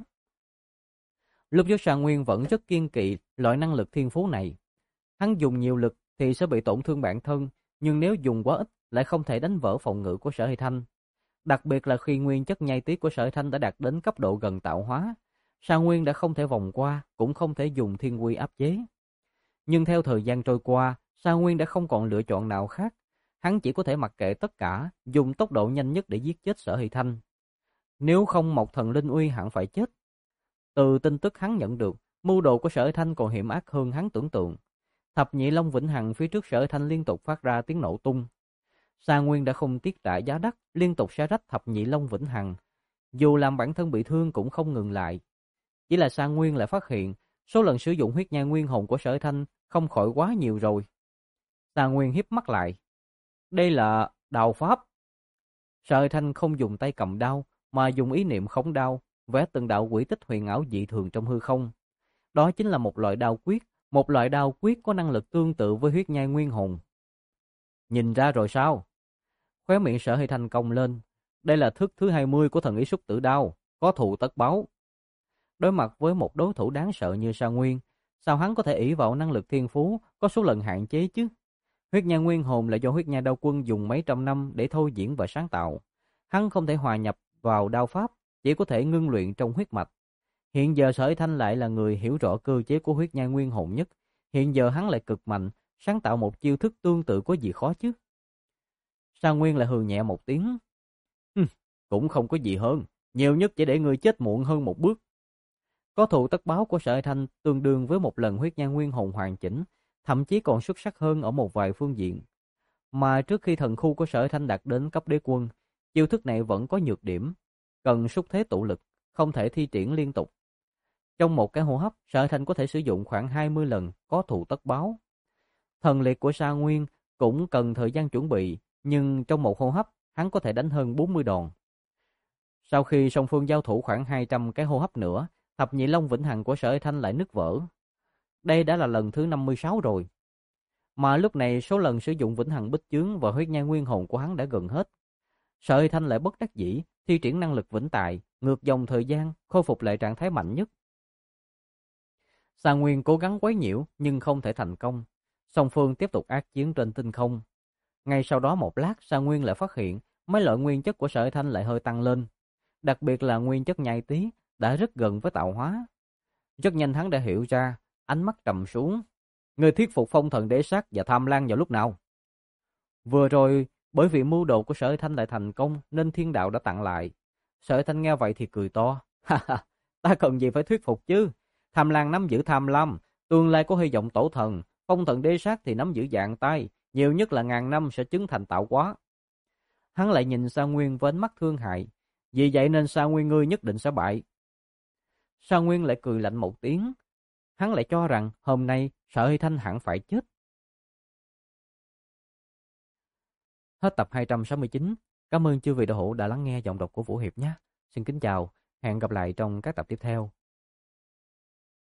Lúc trước Sa Nguyên vẫn rất kiên kỵ loại năng lực thiên phú này. Hắn dùng nhiều lực thì sẽ bị tổn thương bản thân, nhưng nếu dùng quá ít lại không thể đánh vỡ phòng ngự của Sở Hy Thanh. Đặc biệt là khi nguyên chất nhai tiết của Sở Hy Thanh đã đạt đến cấp độ gần tạo hóa, Sa Nguyên đã không thể vòng qua, cũng không thể dùng thiên quy áp chế. Nhưng theo thời gian trôi qua, Sa Nguyên đã không còn lựa chọn nào khác. Hắn chỉ có thể mặc kệ tất cả, dùng tốc độ nhanh nhất để giết chết Sở Hy Thanh. Nếu không một thần linh uy hẳn phải chết. Từ tin tức hắn nhận được, mưu đồ của Sở Hy Thanh còn hiểm ác hơn hắn tưởng tượng. Thập nhị long vĩnh hằng phía trước Sở Hy Thanh liên tục phát ra tiếng nổ tung. Sa Nguyên đã không tiếc trả giá đắt, liên tục xé rách thập nhị long vĩnh hằng. Dù làm bản thân bị thương cũng không ngừng lại. Chỉ là Sa Nguyên lại phát hiện, số lần sử dụng huyết nhai nguyên hồn của Sở Hy Thanh không khỏi quá nhiều rồi. Sa Nguyên híp mắt lại. Đây là đao pháp. Sở Hy Thanh không dùng tay cầm đao, mà dùng ý niệm khống đao, vẽ từng đạo quỹ tích huyền ảo dị thường trong hư không. Đó chính là một loại đao quyết, một loại đao quyết có năng lực tương tự với huyết nhai nguyên hồn. Nhìn ra rồi sao? Khóe miệng Sở Hy Thanh cong lên. Đây là thức thứ 20 của thần ý xúc tử đao, có thù tất báo. Đối mặt với một đối thủ đáng sợ như Sa Nguyên, sao hắn có thể ỷ vào năng lực thiên phú có số lần hạn chế chứ? Huyết nhai nguyên hồn là do huyết nhai đao quân dùng mấy trăm năm để thôi diễn và sáng tạo. Hắn không thể hòa nhập vào đao pháp, chỉ có thể ngưng luyện trong huyết mạch. Hiện giờ Sở Hy Thanh lại là người hiểu rõ cơ chế của huyết nhai nguyên hồn nhất. Hiện giờ hắn lại cực mạnh, sáng tạo một chiêu thức tương tự có gì khó chứ? Sa Nguyên lại hừ nhẹ một tiếng. Cũng không có gì hơn, nhiều nhất chỉ để ngươi chết muộn hơn một bước. Có thù tất báo của Sở Hy Thanh tương đương với một lần huyết nhai nguyên hồn hoàn chỉnh, thậm chí còn xuất sắc hơn ở một vài phương diện. Mà trước khi thần khu của Sở Hy Thanh đạt đến cấp đế quân, chiêu thức này vẫn có nhược điểm, cần xúc thế tụ lực, không thể thi triển liên tục. Trong một cái hô hấp, Sở Hy Thanh có thể sử dụng khoảng 20 lần, có thù tất báo. Thần liệt của Sa Nguyên cũng cần thời gian chuẩn bị, nhưng trong một hô hấp, hắn có thể đánh hơn 40 đòn. Sau khi song phương giao thủ khoảng 200 cái hô hấp nữa, thập nhị long vĩnh hằng của Sở Hy Thanh lại nứt vỡ. Đây đã là lần thứ 56 rồi. Mà lúc này số lần sử dụng vĩnh hằng bích chướng và huyết nhai nguyên hồn của hắn đã gần hết. Sở Hy Thanh lại bất đắc dĩ, thi triển năng lực vĩnh tại, ngược dòng thời gian, khôi phục lại trạng thái mạnh nhất. Sa Nguyên cố gắng quấy nhiễu nhưng không thể thành công. Song phương tiếp tục ác chiến trên tinh không. Ngay sau đó một lát, Sa Nguyên lại phát hiện mấy loại nguyên chất của Sở Hy Thanh lại hơi tăng lên. Đặc biệt là nguyên chất nhai tí đã rất gần với tạo hóa. Rất nhanh hắn đã hiểu ra, ánh mắt trầm xuống. Người thuyết phục phong thần đế sát và tham lang vào lúc nào? Vừa rồi, bởi vì mưu đồ của Sở Hy Thanh lại thành công nên thiên đạo đã tặng lại. Sở Hy Thanh nghe vậy thì cười to. Ha ha, ta cần gì phải thuyết phục chứ? Tham lang nắm giữ tham lam, tương lai có hy vọng tổ thần. Phong thần đế sát thì nắm giữ dạng tay, nhiều nhất là ngàn năm sẽ chứng thành tạo hóa. Hắn lại nhìn Sa Nguyên với ánh mắt thương hại. Vì vậy nên Sa Nguyên ngươi nhất định sẽ bại. Sa Nguyên lại cười lạnh một tiếng. Hắn lại cho rằng hôm nay Sở Hy Thanh hẳn phải chết. Hết tập 269. Cảm ơn chư vị đạo hữu đã lắng nghe giọng đọc của Vũ Hiệp nhé. Xin kính chào, hẹn gặp lại trong các tập tiếp theo.